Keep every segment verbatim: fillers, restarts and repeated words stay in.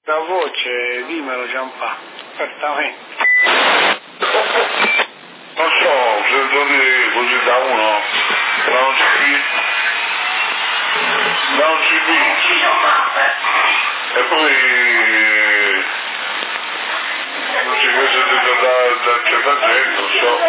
La voce, dimmelo Giampaolo, apertamente. Non so, sento dire così da uno, da un C D, da un C D, e poi non si può sentire da, da certa gente, non so.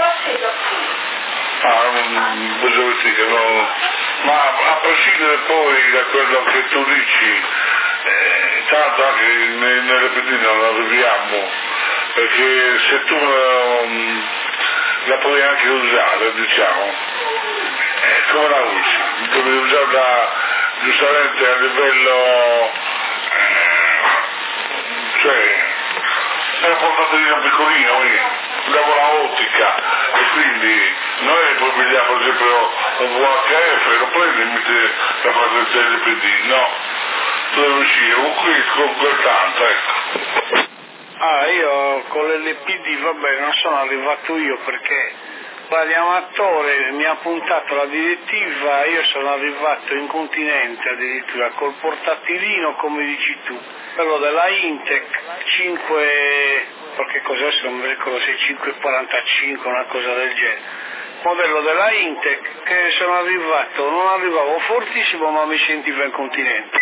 Ah, non posso dire, no. Ma a prescindere poi da quello che tu dici, eh, tanto anche nelle pedine non la viviamo, perché se tu um, la puoi anche usare, diciamo, eh, come la usi? Devi usarla giustamente a livello, eh, cioè, è una portatina piccolina, quindi lavora ottica, e quindi noi poi pigliamo per esempio un V H F, lo prendi e metti la frequenza L P D, no, tu devi uscire un qui con quel tanto, ecco. Ah, io con l'L P D, vabbè, non sono arrivato io perché l'animatore mi ha puntato la direttiva, io sono arrivato in continente addirittura col portatilino, come dici tu, quello della Intec cinque, qualche cosa adesso non mi ricordo se è cinque quarantacinque, una cosa del genere, modello della Intec, che sono arrivato, non arrivavo fortissimo ma mi sentivo in continente.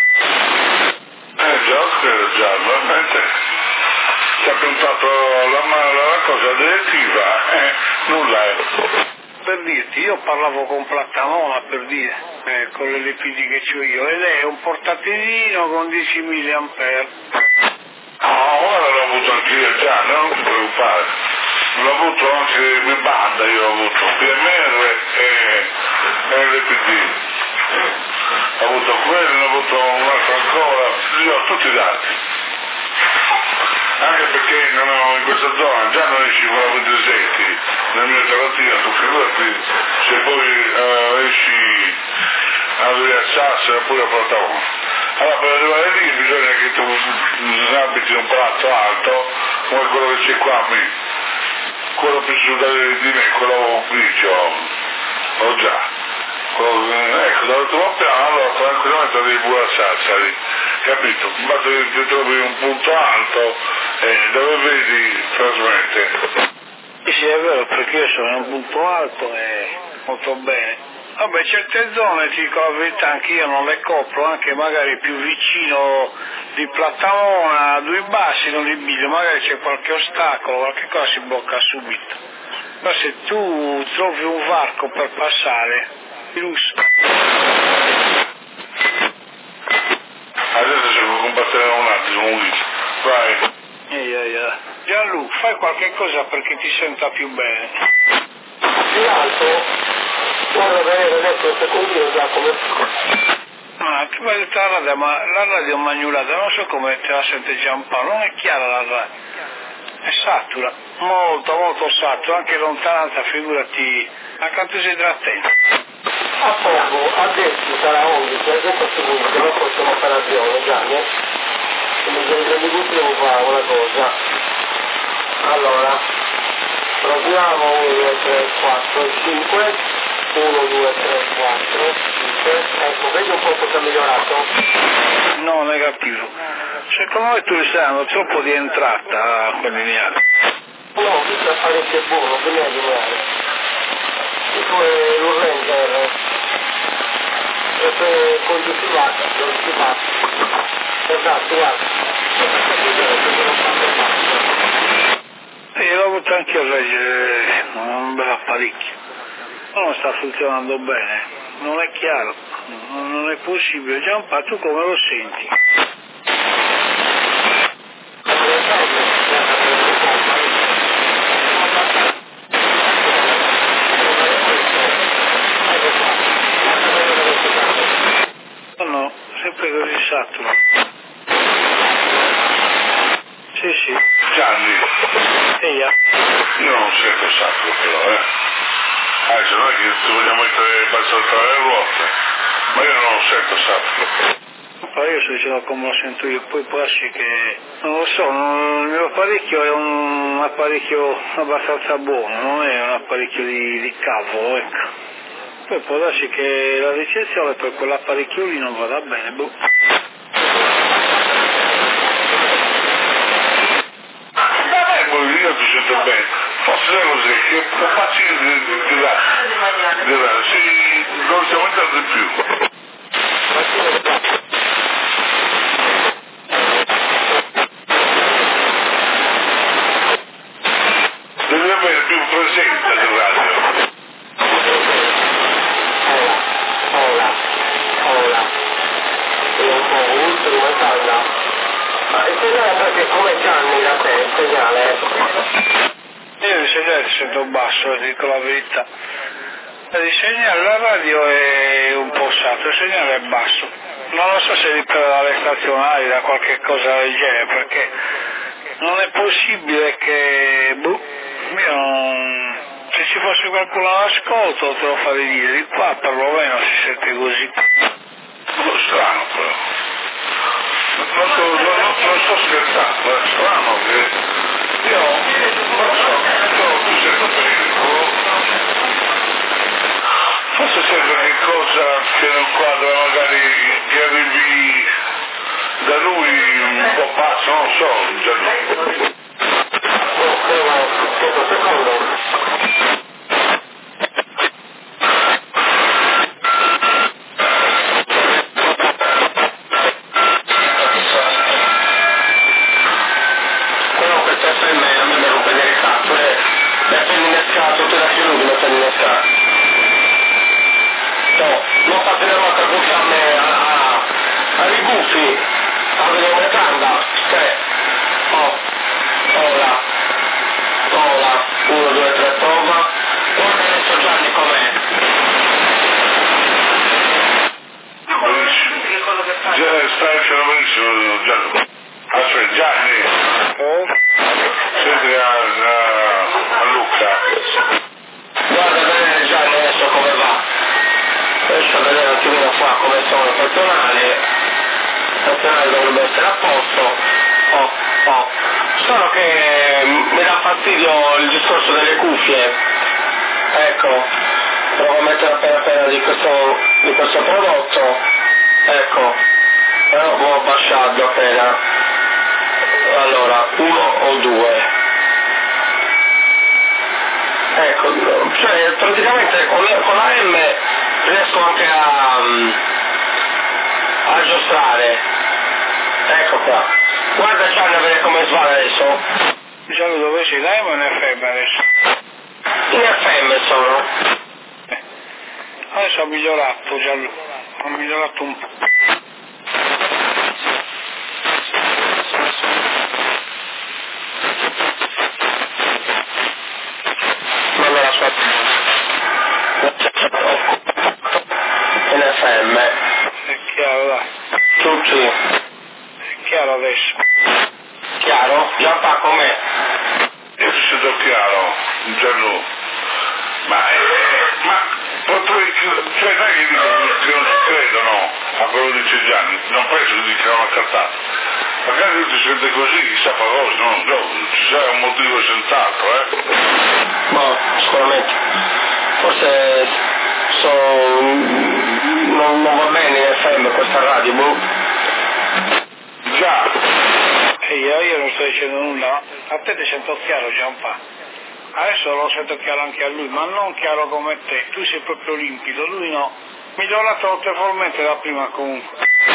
Eh già, credo già, veramente. Ci ha puntato la, la cosa direttiva, eh, nulla è. Per dirti, io parlavo con Plattamona, per dire, eh, con l'L P D che c'ho io, ed è un portatilino con dieci milliampere. Ah, ora l'ho avuto anch'io già, non ti preoccupare. L'ho avuto anche in banda, io ho avuto P M R e L P D. Ho avuto quello, ho avuto un altro ancora, io ho tutti i dati. Anche perché non ho, in questa zona già non esci con la ventisette, nel mio terrazzino, tu figurati, se poi uh, esci a via Sassari oppure a Plattamona. Allora per arrivare lì bisogna che tu abiti un palazzo alto, come quello che c'è qua a me, quello più su di me, quello grigio, ho già. Ecco, dall'ultimo piano, allora tranquillamente arrivi pure a Sassari, capito? Basta che ti trovi un punto alto e dove vedi trasmette. Sì, è vero, perché io sono in un punto alto e molto bene. Vabbè, certe zone, ti dico la verità, anche io non le copro, anche magari più vicino di Plattamona, due bassi non li biglio, magari c'è qualche ostacolo, qualche cosa si blocca subito. Ma se tu trovi un varco per passare, lusso. Adesso ci combatteremo un attimo, un litro. Vai. Eia, eia. Gianlu, fai qualche cosa perché ti senta più bene. Più alto, guarda bene adesso un secondino già come... Ah, tu mi hai detto la radio, ma la radio è magnulata, non so come te la sente Giampaolo, non è chiara la radio. È satura, molto molto satura, anche lontananza, figurati, accanto sei attento. A poco, a destra sarà undici, adesso a seguire, non facciamo operazione, Gianni. Quindi per i primi minuti devo fare una cosa. Allora, proviamo uno, due, tre, quattro, cinque, uno, due, tre, quattro, cinque, ecco, vedi un po' cosa è migliorato? No, negativo. Secondo me tu stai dando troppo di entrata a quel lineare. No, questo apparecchio è buono, prima di lineare. Questo è l'urrente, e poi congiuntivata, non si fa. Esatto, guarda. E l'ho avuto anche a reggere un bel apparecchio. Ma non sta funzionando bene, non è chiaro, non è possibile. Gianpa, tu come lo senti? No, no, sempre così saturo. Sì, sì. Gianni. Eia. Io non sento saturo però, eh. Adesso non è che ti vogliamo mettere abbastanza le ruote, ma io non sento saturo. Ma io sto dicendo come lo sento io, poi può essere che, non lo so, non, il mio apparecchio è un apparecchio abbastanza buono, non è un apparecchio di, di cavolo, ecco. Poi può darsi che la ricezione per quell'apparecchio lì non vada bene, boh. succede così, che facci di, di, di là, di là, sì, non stiamo entrando di più. Devi avere più presenza di radio. Ora, ora, io un po' ultimo e tanda. Ma il segnale perché come Gianni da te, il segnale? Io il segnale sento basso, dico la verità. Il segnale, la radio è un po' salto, il segnale è basso. Non lo so se dipende dalle stazionali, da qualche cosa del genere, perché non è possibile che, boh, io non... se ci fosse qualcuno all'ascolto te lo farei dire, di qua perlomeno si sente così. Un po' strano però. Non sto, non, non, non sto scherzando, è strano che io non so, però tu sei cattolico, forse c'è qualche cosa che non quadra, magari che arrivi da lui un po' pazzo, non so, già no. Adesso ho migliorato Gianlu, ho migliorato un po'. Non me la so. In F M. È chiaro, dai. Tutti. È chiaro adesso. Chiaro? Gianpa com'è? Io ti sento chiaro, Gianlu. Ma, eh, ma potrei, cioè dai che dico che non ci credono a quello che dice Gianni, non penso che dicano una cazzata. Magari lui ti sente così, chissà cosa, no, no, ci sarà un motivo senz'altro, eh. Boh, sicuramente. Forse so, non, non va bene in F M questa radio, boh. Già. E io, io non sto dicendo nulla, a te ti sento chiaro Gianpa. Adesso lo sento chiaro anche a lui, ma non chiaro come te, tu sei proprio limpido, lui no. Migliorato notevolmente da prima comunque.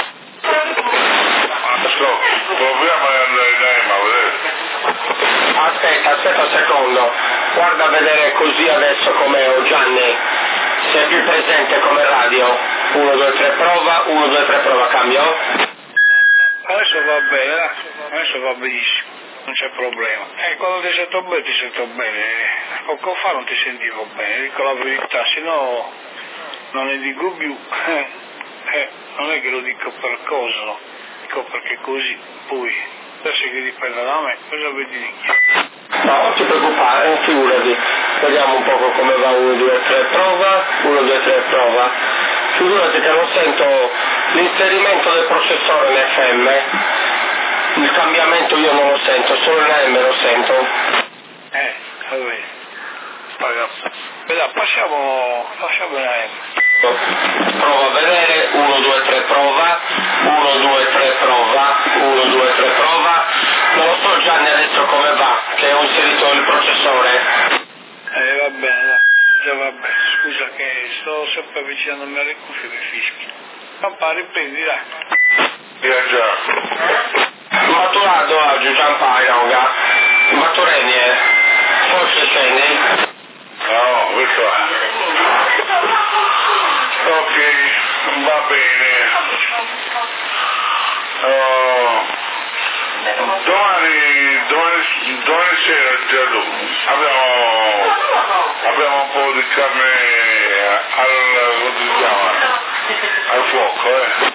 Adesso proviamo ad andare in E M A, vedete? Aspetta, aspetta un secondo, guarda a vedere così adesso com'è, Gianni, se è più presente come radio. uno, due, tre, prova, uno, due, tre, prova, cambio. Adesso va bene, dai. Adesso va benissimo. Non c'è problema. E quando ti sento bene, ti sento bene. Poco fa non ti sentivo bene, dico la verità, se no non ne dico più. Eh, non è che lo dico per cosa, no? Dico perché così, poi, adesso che dipende da me, cosa vedi di chi? No, non ti preoccupare, figurati. Vediamo un poco come va uno, due, tre, prova, uno, due, tre, prova. Figurati che non sento l'inserimento del processore in F M. Il cambiamento io non lo sento, solo in A M lo sento. Eh, vabbè. Vediamo, passiamo, passiamo in A M. Prova a vedere, uno, due, tre, prova, uno, due, tre, prova, uno, due, tre, prova. Non lo so Gianni adesso come va, che ho inserito il processore. sempre avvicinandomi alle cuffie che fischi. Papà, riprendi, dai. Io già. Maturato oggi, Giampaio, Yoga. Matureni, eh. Forse scendi? No, questo è. Ok, va bene. Oh, domani, domani, domani sera già abbiamo, abbiamo un po' di carne al, come si chiama? Al fuoco, eh.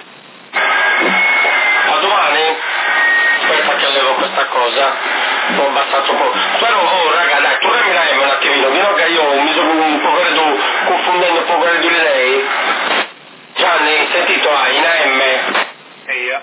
A domani? Aspetta che levo questa cosa. Ho abbastanza un po'. Però, oh raga, dai, tu mi dai un attimino, vino che io mi sono un po' credo, confondendo un po' credo di lei. Gianni, sentito, ah, in A M? E io.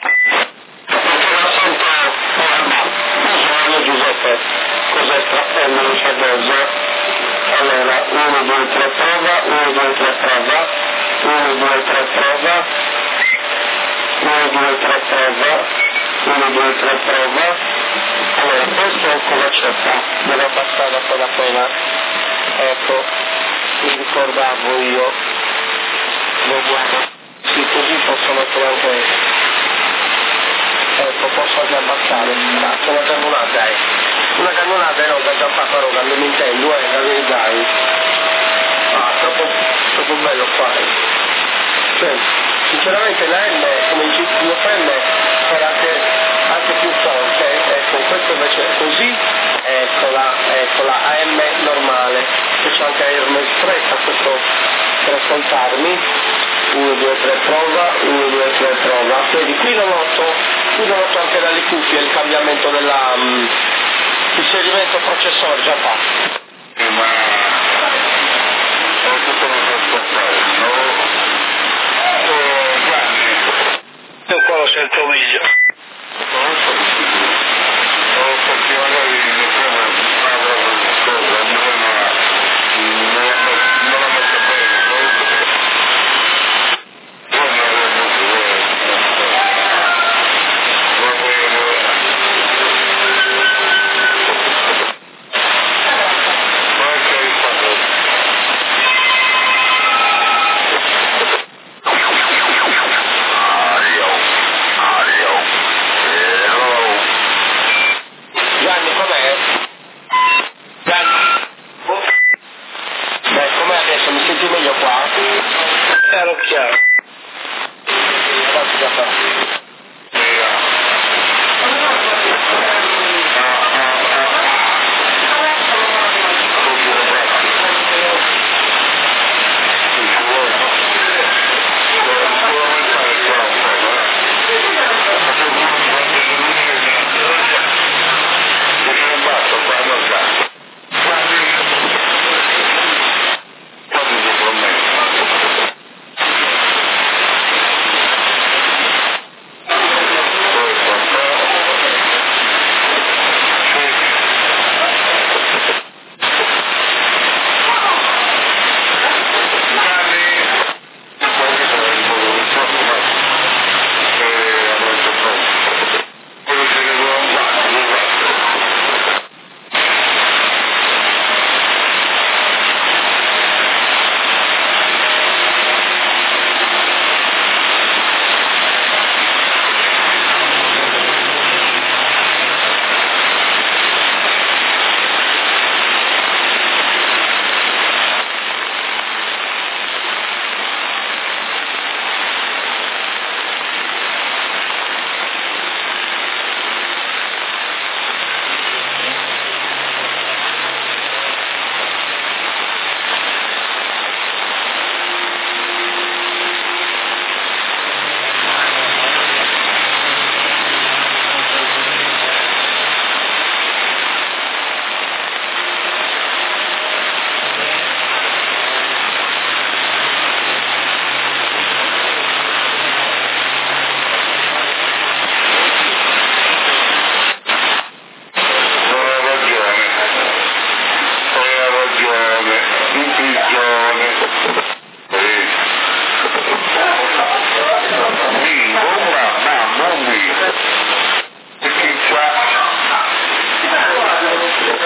Buongiorno Giuseppe, cos'è strappello non c'è cosa? Allora, uno, due, tre, prova, uno, due, tre, prova, uno, due, tre, prova, uno, due, tre, prova, uno, due, tre, prova. Allora, questo cosa c'è qua? Devo abbassare appena appena. Ecco, mi ricordavo io. Lo guardo. Sì, così posso mettere anche. Ecco, posso anche abbassare. Cazzo, una cannonata, eh. Una cannonata è roba già fatta, roba, non mi intendo, eh, la verità. Ah, troppo, troppo bello qua. Cioè, sinceramente la M, come dici tu, la M era anche, anche più forte, ecco, questo invece è così, ecco la, ecco la A M normale, che c'è anche Hermes stretta, questo per ascoltarmi, uno, due, tre, prova, uno, due, tre, prova, vedi, qui lo noto, qui lo noto anche dalle cuffie, il cambiamento della, um, inserimento processore, già fa. Ma ho tutto da ascoltare, no? Io qua lo sento meglio. Non so, non so che magari mi sembra una cosa, non la mette bene, no?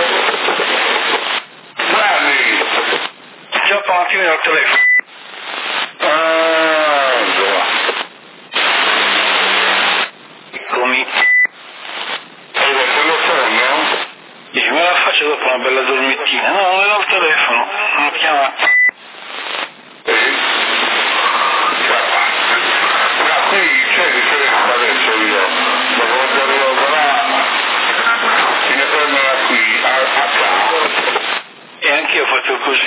attimo al telefono. faccio dopo una bella dormitina. No, non era il telefono, non ho chiamato. Eh? Ma qui c'è differenza adesso io, ma quando arrivo là, mi fermerà qui, a, a casa. E anch'io ho fatto così.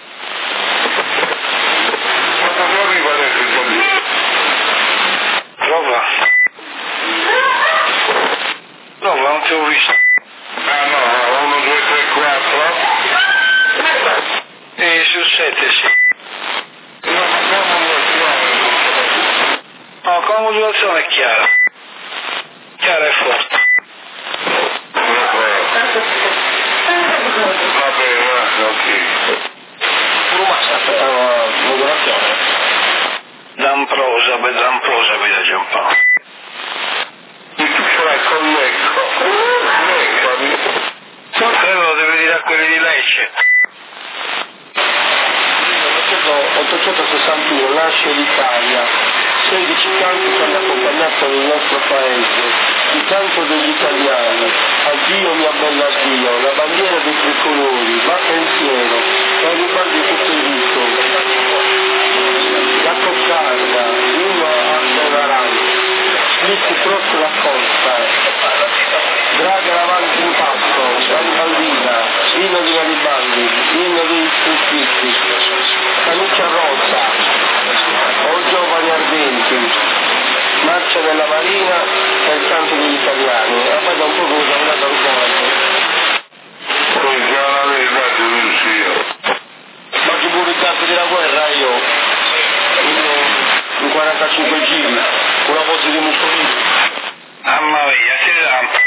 Quando non arriva adesso il giorno? Prova. Prova, non ti ho visto. Ah no, uno, due, tre, quattro. E su sette sì. No, ma con modulazione. No, con la modulazione è chiara. Chiara e forte. Va bene, ok. Rumassa aspettava la modulazione. D'amprosa, beh, d'amprosa, vedo già un po'. E tu ce l'hai con l'ecco. L'ecco. Quello lo devi dire a quelli di Lecce. ottocentosessantuno nasce l'Italia, sedici canti che hanno accompagnato il nostro paese, il canto degli italiani, addio mia bella addio, la bandiera dei tricolori, va pensiero, che riguardi tutto il rito, la coccarda, l'inno a Sonaranza, Slitti Prost la costa, Draga avanti in passo, Garibaldina, inno di Garibaldi, inno dei sconfitti, camicia rosa, o giovani ardenti, marcia della Marina e il canto degli italiani. E poi da un po' come sono andato al Poi già l'avevi dato io. ma che pubblicato della guerra io, in, in quarantacinque giri, una voce di Mussolini. Mamma mia, si rampa.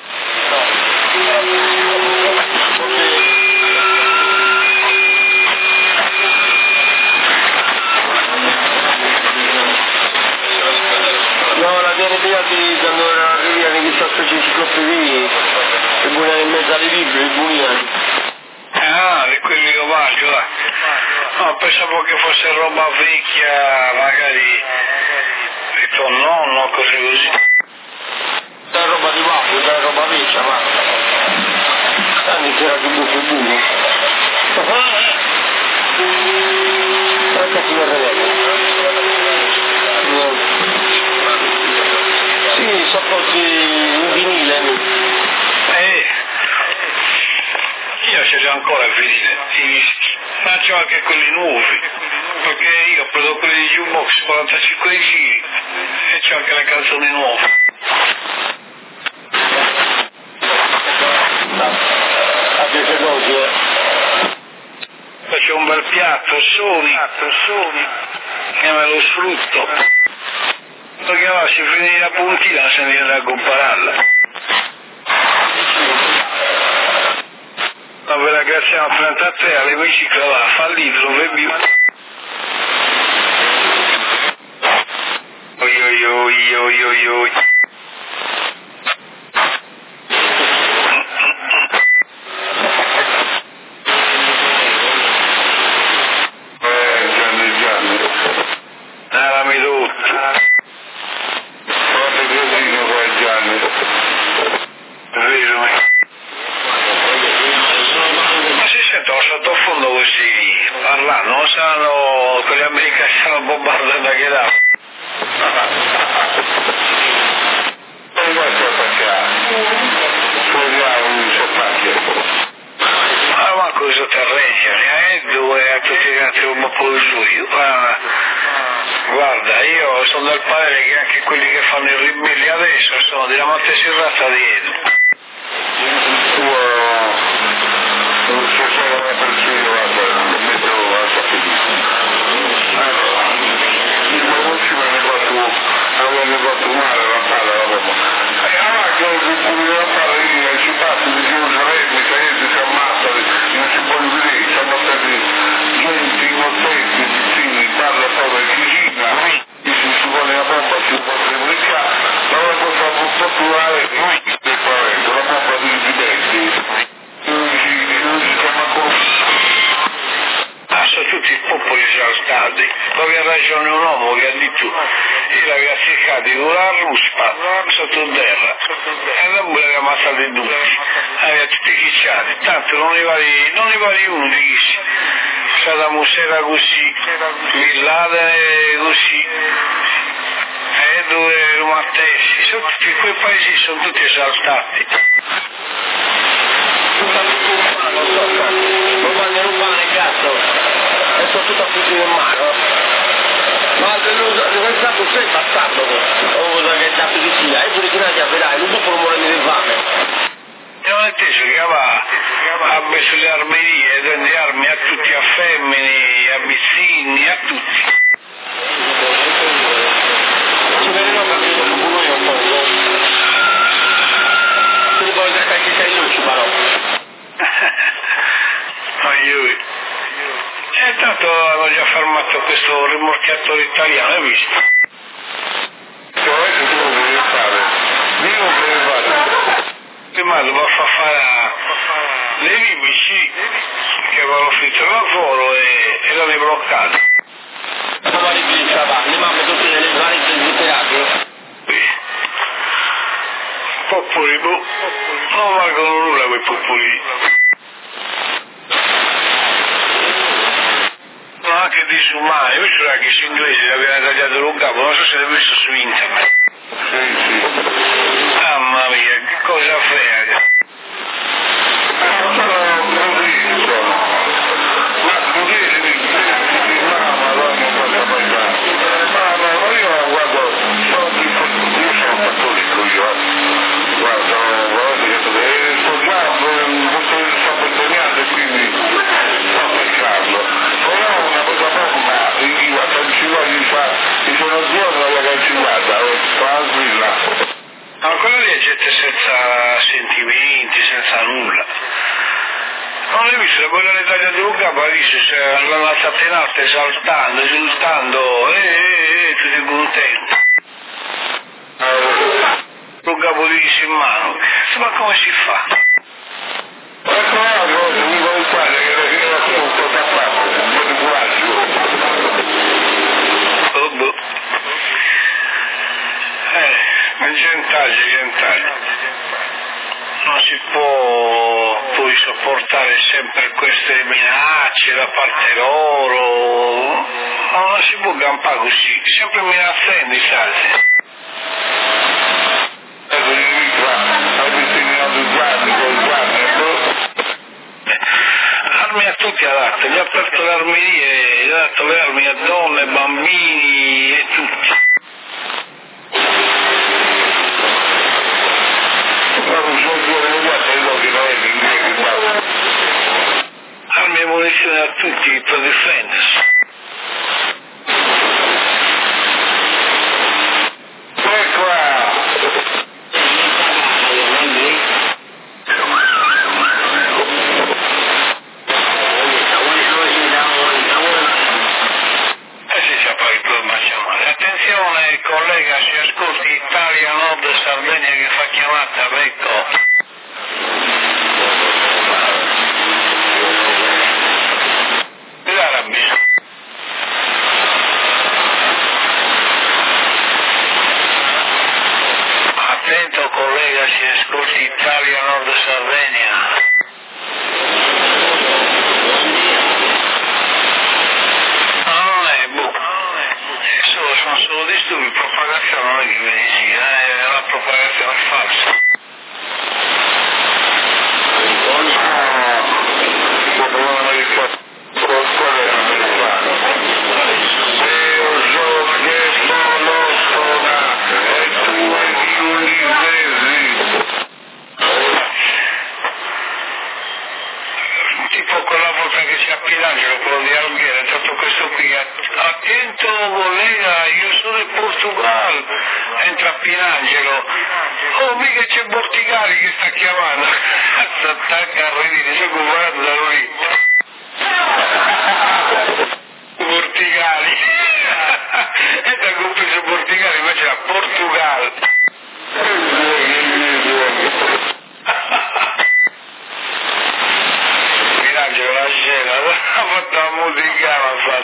No, la viene pigliati quando arrivi alle chissà specie enciclopedie, e buonare in mezzo alle Bibbie, i buoniani. Ah, di quelli omaggio, là. No, pensavo che fosse roba vecchia, magari di tuo nonno, cose così. Da roba di Babbo, da roba vecchia, ma... Anni c'era che buco e buco. Ecco come releva. Sì, sono così in vinile. Eh, io ce li ho ancora il vinile, i dischi, ma c'ho anche quelli nuovi, perché io ho preso quelli di Jukebox quarantacinque giri e c'ho anche le canzoni nuove. A dieci dosi, eh. Poi c'è un bel piatto, Sony, Sony, che me lo sfrutto, perché no, si finì la puntina se ne viene a compararla. Ma ve la graziamo frente a te, all'emiciclo là, fallito, dove vivo. Oi oi oi oi oi oi. Eh, Gianni, Gianni. Ah, mi tutto. Guarda casino qua, Gianni. Vero, ma si sentono sottofondo questi parlando, non sanno che gli americani stanno bombardando anche là. Non guarda a passare. Speriamo di soppacchio. Ma manco questo terreno, ne è due a tutti gli altri un po' di lui. Ma guarda, io sono del parere che anche quelli che fanno i ribelli adesso sono di la Monte Serrata dietro. Non so se è una persona, guarda, metto a sapere. Allora, il Marucci mi ha fatto, aveva fatto male la palla, la bomba. E allora che la palla lì, ci passa, di Giorgio Renni, che si ammazzano, non si può vedere, siamo stati gente innocenti, vicini, parla proprio di cucina, e se si vuole la bomba si può replicare, ma la cosa fatturare noi del Paese, la bomba di Gibetti. Ah, sono tutti popoli esaltati. Poi aveva ragione un uomo che ha detto io l'avevo cercato con la ruspa sottoterra e noi l'avevamo ammazzati tutti, aveva tutti chicciati, tanto non ne vale, non ne vale uno di chi. Saddam Hussein era così, Bin Laden così, Edward Rumattesi, sono tutti quei paesi sono tutti esaltati. Non vanno rubare nel cazzo, e sono tutto a fucile in mano. Ma l'università tu sei bastardo, o cosa che da pulizia, e giuridica vedrai, non dopo non vuole venire fame. Non è teso che va a messo le armerie, vende armi a tutti, a femmine, a bizzini, a tutti. Ci vedremo capito, come noi un po'. Se ne vuole che ci sei luci, però. Ma io... E tanto hanno già fermato questo rimorchiatore italiano, hai visto? Cioè, che tu non devi fare? Io non devi fare. Prima dopo far fare le libici che avevano finito il lavoro e erano bloccati. Come li pensava? Le mamme tutte le varie disperate? Sì. Popoli, boh, non valgono nulla quei popoli. Anche disumani, io so che gli inglesi li avevano tagliato lo capo, non so se l'hai visto su internet. Sì, sì. Mamma mia, che cosa frega. Sono così, insomma. Ma così si fa, ma non posso mai fare. Ma no, io guardo, sono io sono cattolico io, guardo, guardo, e sto già, sto impegnando e quindi sto pensando. Però una cosa buona, io cancellare, mi sono giorno alla cancellata, tranquilla. Ma quello lì è gente senza sentimenti, senza nulla. Non hai visto, quella l'Italia di Luca, poi dice, l'hanno alzata in alto, esaltando, esultando, e eh, eh, tutti contenti. Luca Polisi in mano, ma come si fa? Ecco la cosa, mi vuole fare che la fine la sua un po' da parte, un po' di coraggio. Oh boh. Eh, gentaglia, gentaglia. Non si può poi sopportare sempre queste minacce da parte loro, non si può campare così, sempre minazzando i salti. Ecco, di qua, avete segnato i guardi, con i guardi, Armi a tutti ha dato, gli ha aperto le armerie, gli ha dato le armi a donne, bambini e tutti. Armi e munizioni a tutti per difendersi. ecco qua. Eh sì, c'è poi il problema, attenzione collega, si ascolti Italia Nord Sardegna che fa chiamata, ecco. Attento collega, si ascolti Italia Nord Sardegna. No, non è, boh, solo, sono solo disturbi, propagazione non è che viene sì, è una propagazione falsa. Tipo quella volta che c'è a Piedangelo, quello di Alghera, è stato questo qui, attento collega, io sono in Portogallo, entra a Piedangelo, oh mica c'è Bortigali che sta chiamando, si attacca a ridere, sono comparato da lui. Portigali, e da compreso Portigali, invece era Portogallo. Mirangelo la scena, ha fatto la musica, l'ha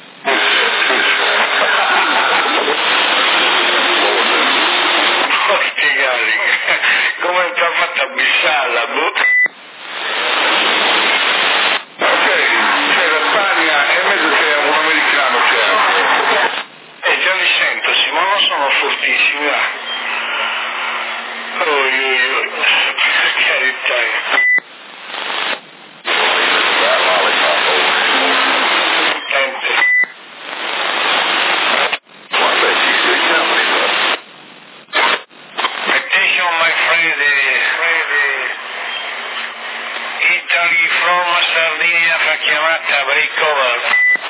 fatto. Gianni, come ti ha fatto a bissarla, boh? Ok, c'è la Spagna e in mezzo c'è un americano, c'è anche. Eh, già li sento, sì, ma non sono fortissimi, va. Oh, io, io, per carità. Attention, my friend, Italy from Sardinia fa chiamata break over.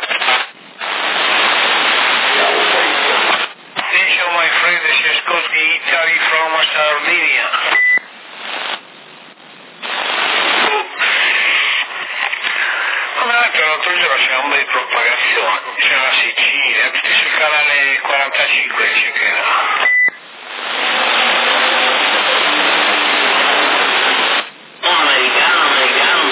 Attention, my friend, si ascolti Italy from Sardinia. L'altro giorno c'era un bel propagazione, c'era la Sicilia, tutti sul canale quarantacinque c'è che era. Americano, americano.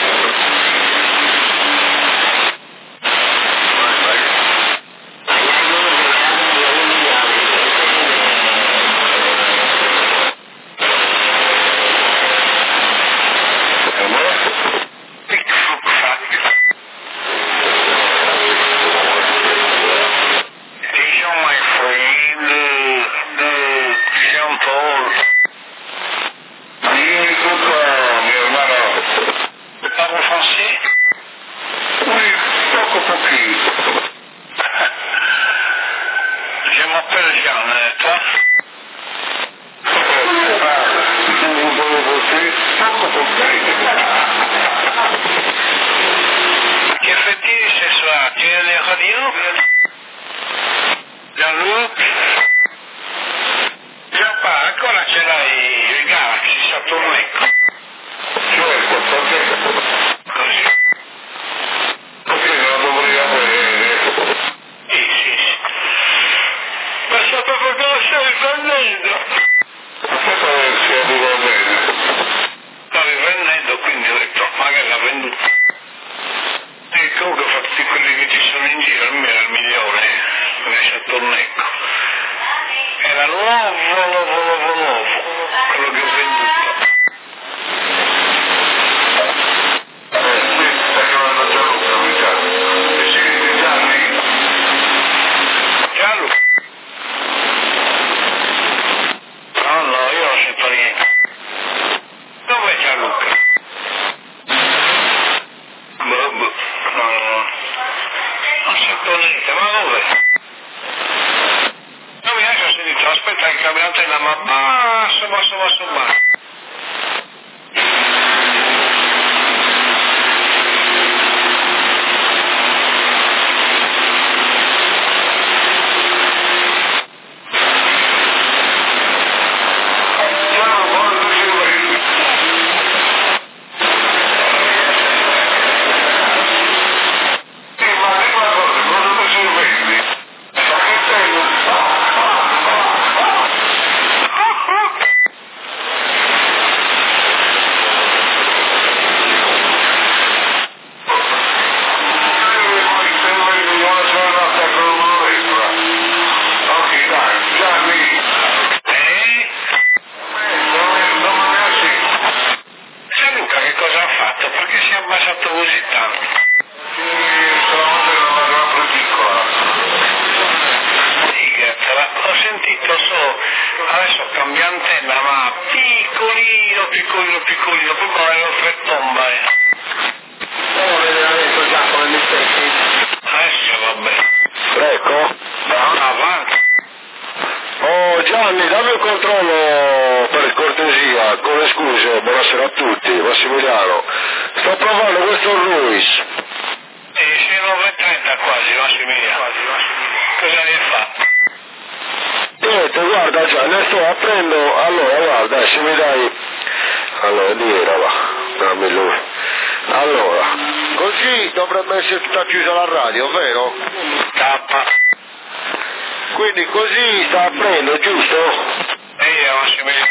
Che effettivi sessuali, le radio? Gianluca? Giappa, ancora ce l'hai il Galaxy Saturno ecco. Certo, perché? Così. Perché non dovrei avere? Sì, sì, sì. Ma so proprio che lo stai prendendo. Aspetta se arriva bene. Stavi prendendo, quindi ho detto, magari l'ha venduto. E comunque fatti quelli che ci sono in giro, almeno era il migliore, come Saturno ecco. Era nuovo, nuovo, nuovo, nuovo, quello che ho venduto. Eh sì, sta chiamando Gianluca, mi sa. E sì, Gianni. Gianluca? No, no, io non sento niente. Dov'è Gianluca? Boh, boh, no, no, non sento niente, ma dov'è? Non mi lascio sentito, aspetta che cambia l'antenna, ma basso, basso, basso, basso. Adesso cambia antenna, ma piccolino, piccolino, piccolino, proprio avevo tre tomba. Oh, vedete adesso già come mi senti? Adesso va bene. Ecco. No, avanti. Oh Gianni, dammi un controllo per cortesia, con le scuse, buonasera a tutti, Massimiliano. Sto provando questo Ruiz. E sono nove e trenta quasi, Massimiliano. Cosa ne fa? Niente, guarda Gianni, ne sto aprendo, allora guarda, se mi dai, allora di era va, dammi lui. Allora, così dovrebbe essere tutta chiusa la radio, vero? Tappa. Quindi così sta aprendo, giusto? Ehi, Massimiliano.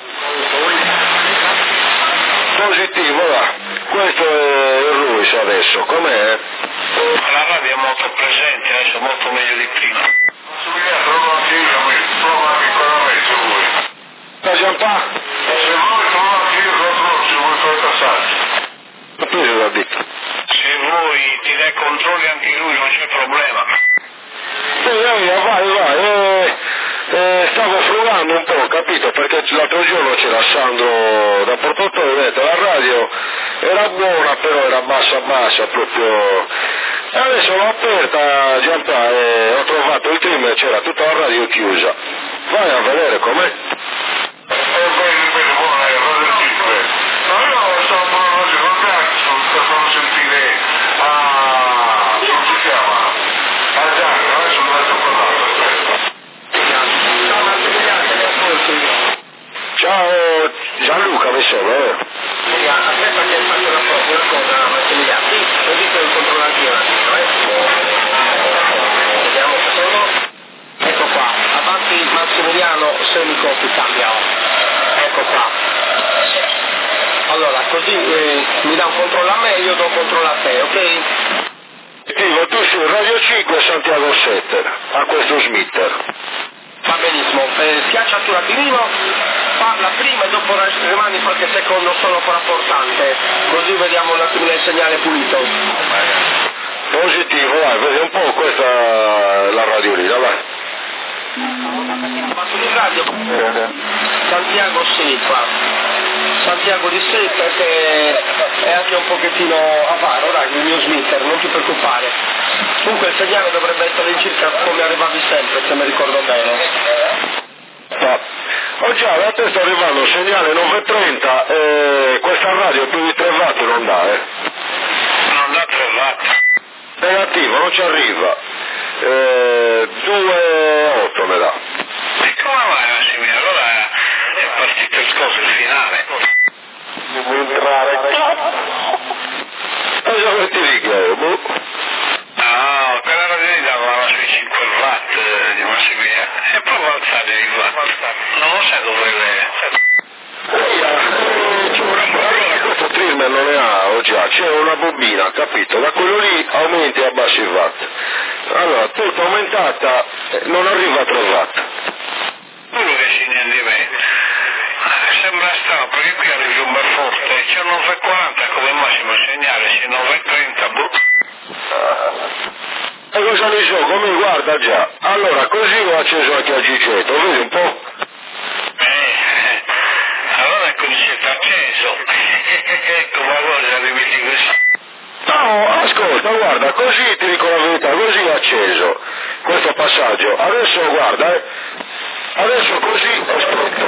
Positivo, va. Questo è il Ruiz adesso, com'è? La radio è molto presente, adesso molto meglio di prima. Massimiliano, prova a dirmi, prova a riconoscere lui. Sta già Giampà? Se vuoi trovare io controllo, se vuoi fare il passaggio. Capito l'ha detto? Se vuoi ti dai controlli anche lui, non c'è problema. Sì, vai, vai, vai. Eh, eh, stavo frugando un po', capito? Perché l'altro giorno c'era Sandro da Portotore, vedete, la radio era buona, però era bassa bassa, proprio... E adesso l'ho aperta, Giampà, e ho trovato il trimmer, c'era tutta la radio chiusa. Vai a vedere com'è. Eh, bene, bene, buona, è Radio cinque. No, io stavo parlando oggi con Cazzo, per farlo sentire a... come si chiama? A Gianni, adesso non l'ho parlato, aspetta. Ciao Gianluca, mi sono, eh. Aspetta che faccio una cosa, una cosa, Massimiliano. Sì, così puoi controllare un attimo, eh. Vediamo se sono. Ecco qua, avanti Massimiliano, semicopi, cambia. Ecco qua. Allora, così eh, mi dà un controllo a me e io do un controllo a te, ok? Attivo tu su Radio cinque Santiago sette, a questo smitter. Va benissimo, eh, schiaccia tu l'attivino, parla prima e dopo rimani qualche secondo solo con la portante, così vediamo un attimino il segnale pulito. Positivo, vai, vedi un po', questa è la radiolina, vai. Ma sul radio Santiago sei qua, Santiago di sette che è anche un pochettino avaro, dai, il mio smitter, non ti preoccupare. Comunque il segnale dovrebbe essere circa come arrivavi sempre, se mi ricordo bene. Ah. Oh già, da te sta arrivando un segnale nove trenta, eh, questa radio più di tre watt non dà, eh. Non dà tre watt. Negativo, non ci arriva. Eh, due otto me dà. E come vai Massimiliano? Allora è partito il coso, il finale. Devo entrare. Cosa vuoi ti dico? Boh. No, quella radio dava sui cinque watt eh, di Massimiliano. E poi alzare i watt. Non lo sai dove le... Allora questo trimmer non ne ha, o già, c'è una bobina, capito? Da quello lì aumenti e abbassi il watt. Allora, tutta aumentata, non arriva a tre watt. Quello che si niente bene. Sembra strano, perché qui arrivi un bel forte, c'è un nove quaranta come massimo segnale, se nove trenta, boh. E cosa ne so, come guarda già? Allora, così ho acceso anche a Gigetto, vedi un po'? Eh, allora ecco di siete acceso. Ecco, ma cosa arrivi di questo? No, ascolta, guarda, così ti dico la verità, così ho acceso questo passaggio. Adesso guarda, eh. Adesso così, aspetta,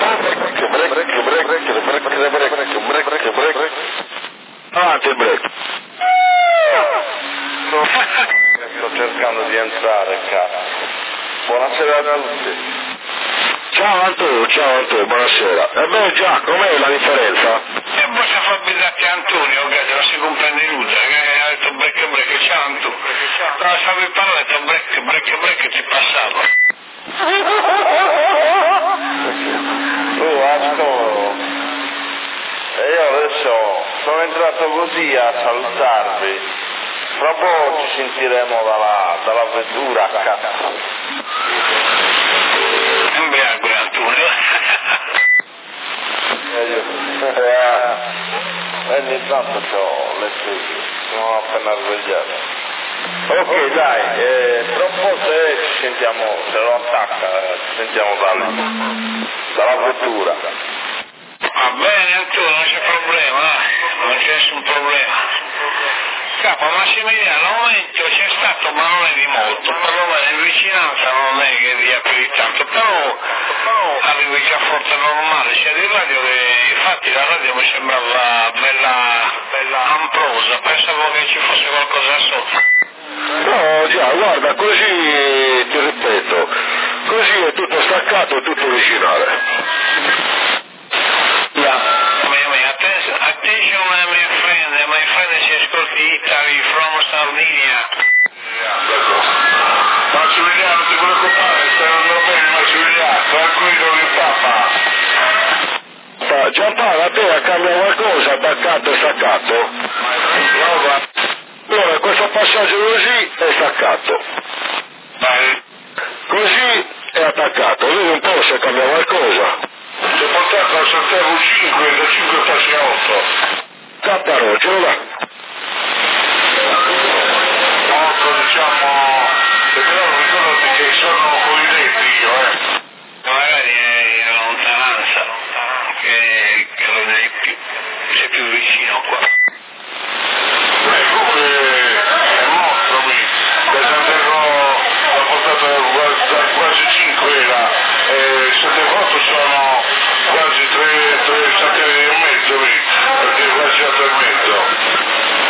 avanti il break. Sto cercando di entrare, cazzo. Buonasera a tutti. Ciao Antonio, ciao Antonio, buonasera. E beh già, com'è la differenza? E poi si fa bizzarti Antonio, che non si comprende nulla, che ha detto break break, ciao Antonio. No, stavi parlando, ha detto break break break e ti passava. Tu, Asco, e io adesso sono entrato così a salutarvi. Fra poco ci sentiremo dalla, dalla vettura a cazzo. Non mi auguro Antonio. E io, e ogni tanto c'ho le sveglie, sono appena svegliato. Ok dai, eh, tra un po' se ci sentiamo, se lo attacca, eh, ci sentiamo da lì, dalla vettura. Va bene Antonio, non c'è problema, non c'è nessun problema. Capo Massimiliano, al momento c'è stato, ma non è di molto, perlomeno in vicinanza non è che dia più di tanto, però, però arrivi già forte normale, c'è di radio che infatti la radio mi sembrava bella, bella amplosa, pensavo che ci fosse qualcosa sotto. No, già, guarda, così ti ripeto, così è tutto staccato e tutto originale. Yeah. Attention my friend, my friend si ascolti Italy from Sardinia. Massimiliano, non ti preoccupare, stai andando bene Massimiliano, tranquillo che papà. Giampà, a te cambia qualcosa, attaccato e staccato? Allora, questo passaggio così è staccato. Così è attaccato, vedi un po' se cambia qualcosa. mettevo cinque, da cinque passi a otto. Tappa Rogero, va. otto, diciamo, e però ricordati che sono con i denti io, eh. Magari è in lontananza, che, che lo vedi più, sei più vicino qua. Beh, comunque è mostro mi, da Santerno l'ho portato quasi, quasi cinque era, e sette volte sono quasi tre, tre, sette e mezzo mi, perché è quasi otto e mezzo.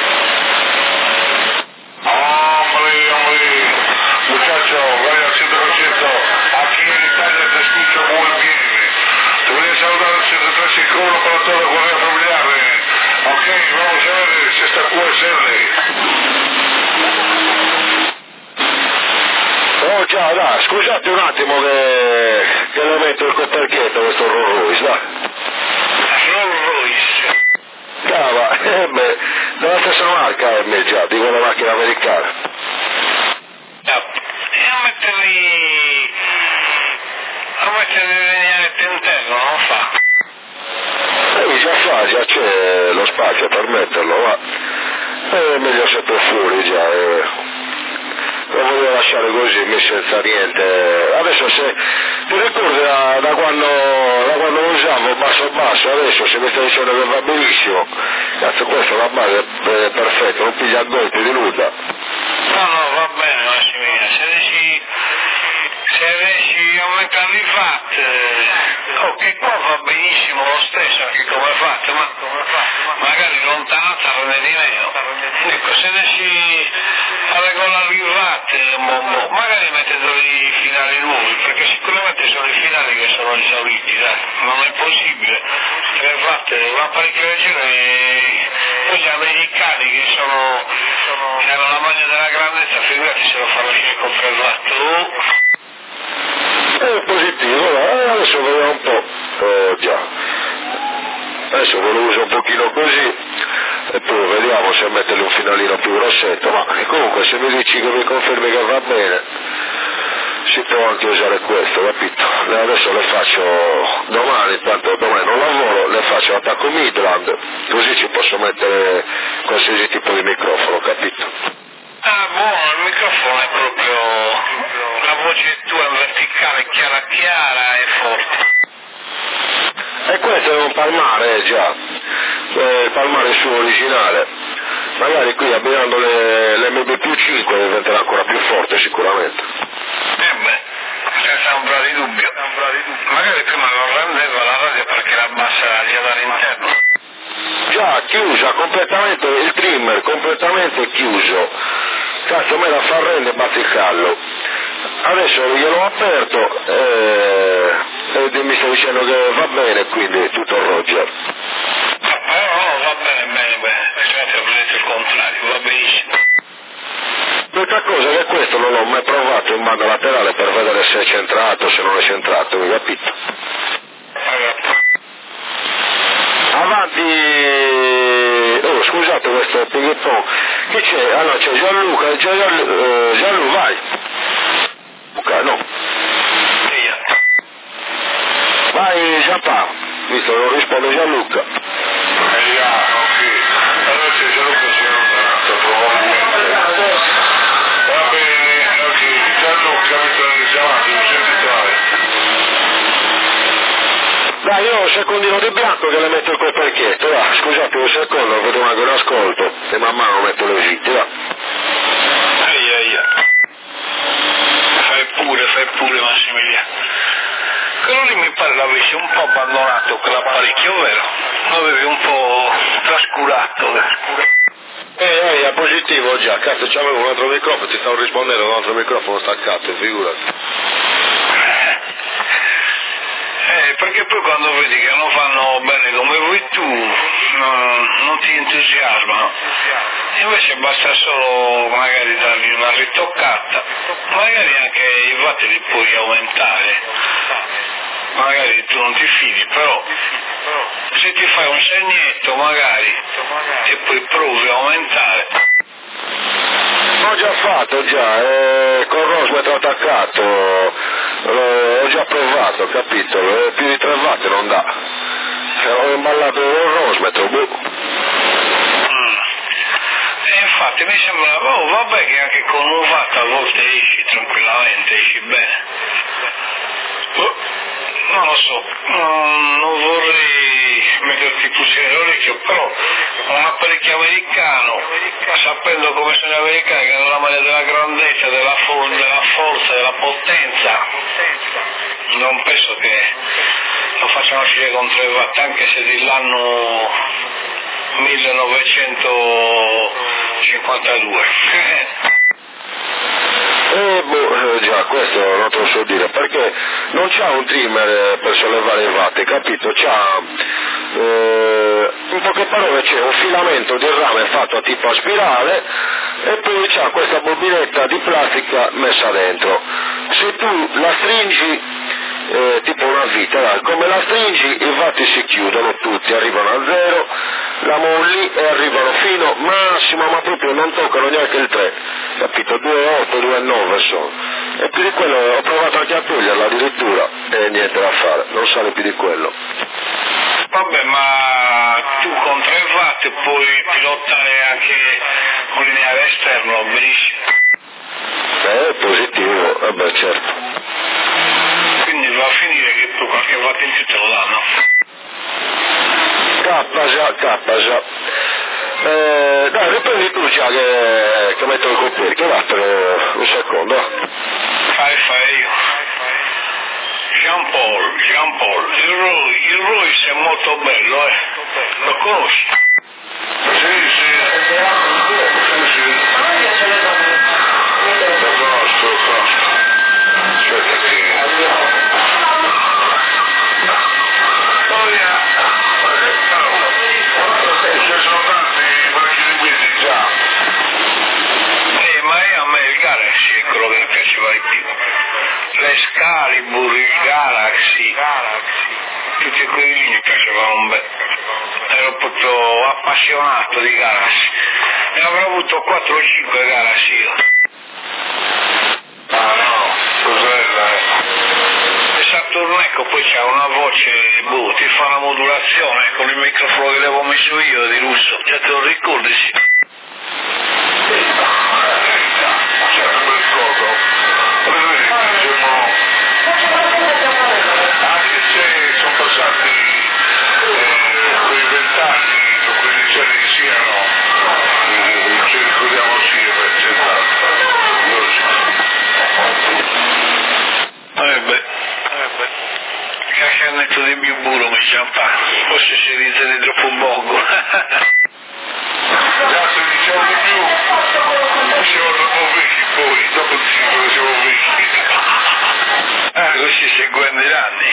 Hombre, hombre, muchacho, vai al cento per cento, aquí en Italia te escucho muy bien. Te voy a saludar al ciento tres y cobro para toda la guardia familiar. Ok, vamos a ver si esta Q S L. Oh ciao, dai, scusate un attimo che, che le metto il coperchietto questo Rolls Royce, dai. Rolls Royce. Cava, eh beh, della stessa marca è me già, di quella macchina americana. E a metterli, a metterli le legnette interno, non fa? Eh, già fa, già c'è lo spazio per metterlo, ma è meglio sempre fuori già, eh. Lo voglio lasciare così, mi senza niente. Adesso se ti ricordi da, da quando da quando lo usavo basso basso, adesso se mi stai dicendo che va benissimo, cazzo questa è la base è perfetta, non piglia golpe di nulla. No, no, va bene Massimiliano, se riesci, se riesci a aumentare il V A T, eh, oh, che qua va benissimo lo stesso anche come fatto, ma magari lontananza prende di meno. Ecco, se riesci a regolare il V A T, mo, mo, magari mettendo i finali nuovi, perché sicuramente sono i finali che sono esauriti, dai, non è possibile. Perché il V A T è un apparecchio leggero e poi gli americani che sono, che hanno la maglia della grandezza, figurati se lo fanno finire contro il V A T. Oh. È positivo, eh, adesso vediamo un po', eh, già. Adesso ve lo uso un pochino così e poi vediamo se mettergli un finalino più grossetto, ma comunque se mi dici che mi confermi che va bene si può anche usare questo, capito? Adesso le faccio domani, tanto domani non lavoro, le faccio attacco Midland, così ci posso mettere qualsiasi tipo di microfono, capito? Ah buono, il microfono è proprio, la voce tua è verticale, chiara chiara e forte. E questo è un palmare, eh, già, eh, il palmare suo originale, magari qui abbinando le, le M B più cinque diventerà ancora più forte sicuramente. Eh beh, senza ombra di dubbio, magari prima non rendeva la radio perché la bassa era già dall'interno. Già, chiusa completamente, il trimmer completamente chiuso, cazzo me la fa rendere batticallo. Adesso gliel'ho aperto e, e mi sta dicendo che va bene, quindi tutto Roger. Eh no, va bene, bene, bene, certo ho detto il contrario, va benissimo. L'unica cosa è che questo non l'ho mai provato in banda laterale per vedere se è centrato, se non è centrato, mi capito? Avanti, oh scusate questo ping pong, chi c'è? Ah no, c'è Gianluca, c'è Gianlu, uh, Gianlu, vai. Luca, no. Vai Giappà, visto che non risponde Gianluca. Eh già, ok, allora c'è Gianluca si è allontanato probabilmente. Va bene, ok, Gianluca mi torni chiamato, mi senti tale. Dai, io ho un secondino di bianco che le metto il coperchietto, va, scusate un secondo, vedo anche un ascolto, e man mano metto le uscite, va. Aia, aia. Fai pure, fai pure Massimiliano. Quello lì mi pare l'avessi un po' abbandonato quell'apparecchio, vero? L'avevi un po' trascurato. Eh, eh, è positivo già, cazzo c'avevo un altro microfono, ti stavo rispondendo un altro microfono staccato, figurati. Eh, perché poi quando vedi che non fanno bene come vuoi tu, no, non ti entusiasmano. Invece basta solo magari dargli una ritoccata, magari anche i vatti li puoi aumentare. Magari tu non ti fidi, però se ti fai un segnetto magari e poi provi a aumentare. L'ho già fatto già, eh, con Rosmetro attaccato, eh, ho già provato, capito? Eh, più di tre watt non dà. imballato il rosmetro, boh. Mm. E infatti mi sembra, oh vabbè che anche con un watt a volte esci tranquillamente, esci bene. Oh, non lo so, non, non vorrei metterti pussi nell'orecchio, però un apparecchio americano, sapendo come sono gli americani, che hanno la maglia della grandezza, della, for- della forza, della potenza, non penso che lo facciano uscire con tre watt, anche se dell'anno millenovecentocinquantadue. Eh, boh, eh, già, questo non te lo so dire, perché non c'ha un trimmer per sollevare i watt, capito? C'ha, eh, in poche parole c'è un filamento di rame fatto a tipo a spirale e poi c'ha questa bobinetta di plastica messa dentro. Se tu la stringi, eh, tipo una vita, dai, come la stringi i vatti si chiudono tutti, arrivano a zero, la molli e arrivano fino massimo, ma proprio non toccano neanche il tre, capito? due virgola otto, due virgola nove sono. E più di quello ho provato anche a toglierla addirittura e niente da fare, non sale più di quello. Vabbè, ma tu con tre watt puoi pilotare anche un lineare esterno, benissimo. Eh, positivo, vabbè certo. Quindi va a finire che poi qualche watt in più te lo danno. Cappa già, cappa già. Eh, dai, riprendi tu già che, che metto il coppiere, che va per un secondo. Fai, fai io. Jean Paul, Jean Paul, il Roy, il Royce è molto bello, eh. Lo conosci? Sì, sì. Sì, sì. Lo conosco, lo conosco. Aspetta che... Ci sono tanti parecchi di quelli già. Eh, ma io a me il Galaxy è quello che mi piaceva di più. L'Excalibur, il Galaxy, tutti quelli lì mi piacevano un bel. Ero proprio appassionato di Galaxy. Ne avrò avuto quattro o cinque Galaxy io. Ah no, cos'è? E Saturno, ecco, poi c'ha una voce, boh, ti fa una modulazione con il microfono che l'avevo messo io di russo, già te lo ricordi, sì. Certo me lo ricordo. Diciamo, anche se sono passati eh, quei vent'anni, o quindici anni che siano, eh, ci ricordiamo sì, beh, c'è tanto. Logico. Eh beh, eh beh. Che ha detto di più burro mi champagne, forse si dice di troppo poco. Già se diciamo di più, siamo troppo vecchi poi, dopo dicono che siamo vecchi. Ah, così seguendo gli anni.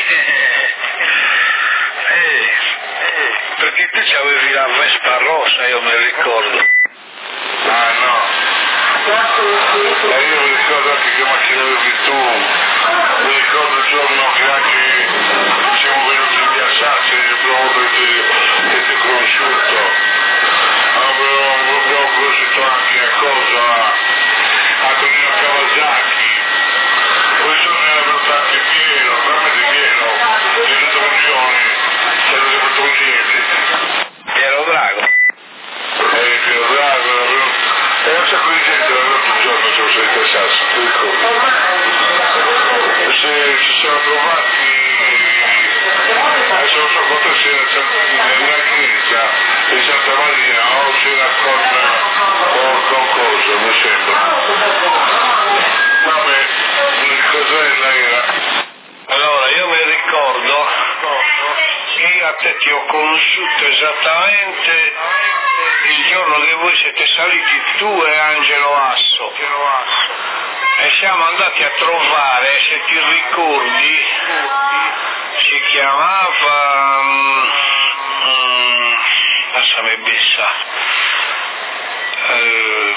Eh, eh, perché tu c'avevi la Vespa rossa, io me ricordo. Ah no. E io mi ricordo anche che macchina avevi tu. Mi ricordo il giorno che anche siamo venuti via Sassi, il primo volta che ti, che ti ho conosciuto. Abbiamo, abbiamo conosciuto anche a cosa, a Tonino Kawasaki. Quel giorno era venuto anche Piero, veramente Piero, Piero Torgioni, c'era di Portoghesi. Piero Drago. E Piero Drago era venuto. E un sacco di gente era venuto un giorno, siamo stati a Sassi, ti ricordi? Se ci siamo trovati, adesso non so quanto c'era nella chiesa di Santa Maria, o c'era con, con, con cosa, mi sembra. Vabbè, cos'era era? Allora, io mi ricordo che io a te ti ho conosciuto esattamente il giorno che voi siete saliti tu e Angelo Asso. E siamo andati a trovare, se ti ricordi, si chiamava... Um, lasciami pensare. Uh,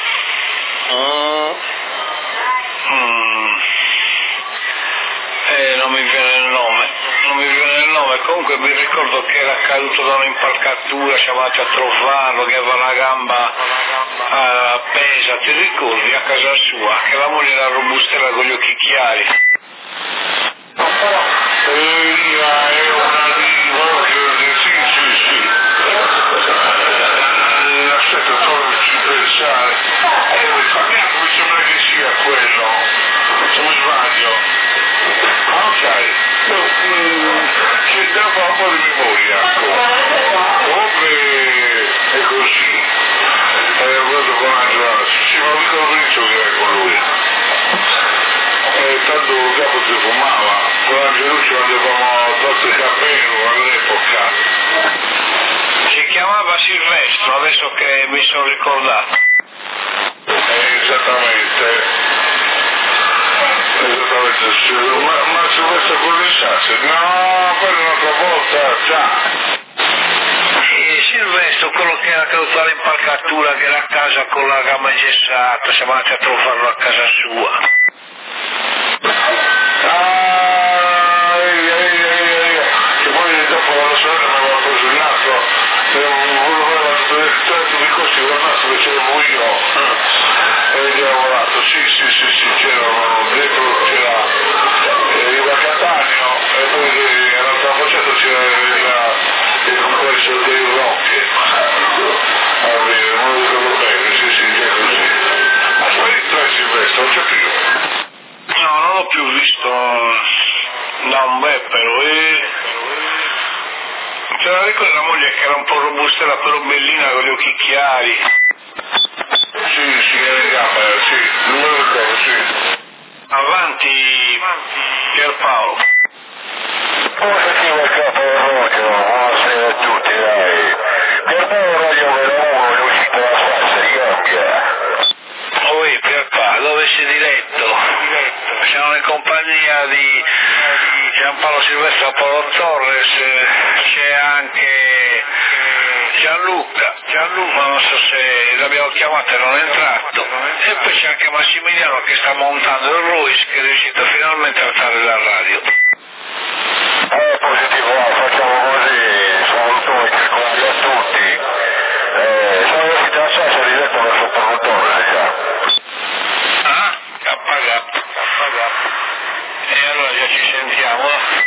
um, eh, non mi viene il nome, non mi viene il nome, comunque mi ricordo che era caduto da un'impalcatura, siamo andati a trovarlo, che aveva una gamba appesa, ti ricordi, a casa sua, che la moglie era robustella con gli occhi chiari. Era una riva, che sì, memoria, comunque è così, è quello con Angela, sì, ma mi ricordo benissimo che era con lui, e tanto il capo si fumava, con Angeluccio andavamo sotto il cappello all'epoca. Si chiamava Silvestro, adesso che mi sono ricordato. Eh, esattamente. Esattamente, sì. ma, ma Silvestro con le sassi? No, quella è un'altra volta, già. E Silvestro, quello che era caduto dall'impalcatura, che era a casa con la gamba ingessata, siamo andati a trovarlo a casa sua. Ah, ehi, ehi, ehi, ehi. Che poi dopo la sorella mi aveva preso il nastro, voleva tutto di costi con il nastro che c'avevo io, e gli ho volato, sì, sì, sì, sì, c'erano, dietro c'era, eh, a Catania, e poi all'altra facetta c'era il, il complesso dei Rocche, a vedere, non lo ricordo bene, sì, sì, è così. Aspetta, Silvestro, non c'è più. No, non l'ho più visto da un bel però, e... Ce la ricordo la moglie che era un po' robusta, era però bellina con gli occhi chiari. Sì, sì, era in gamba, sì, non me lo ricordo, sì. Avanti, Pierpaolo. Positivo il capo Roggio, buonasera a tutti, dai. Pierpaolo Radio Verona è uscito la salsa di Gambia. Oi Pierpaolo, dove sei diretto? Siamo in compagnia di Giampaolo Silvestro, Paolo Torres, c'è anche Gianluca, Gianluca non so se l'abbiamo chiamato e non è entrato, e poi c'è anche Massimiliano che sta montando il Ruiz, che è riuscito finalmente a entrare la radio. Eh, positivo, no, facciamo così, saluto che conviene a tutti. Eh, sono riuscito a salsa diretto verso Paolo Torres già. Ah, K K. E allora già ci sentiamo.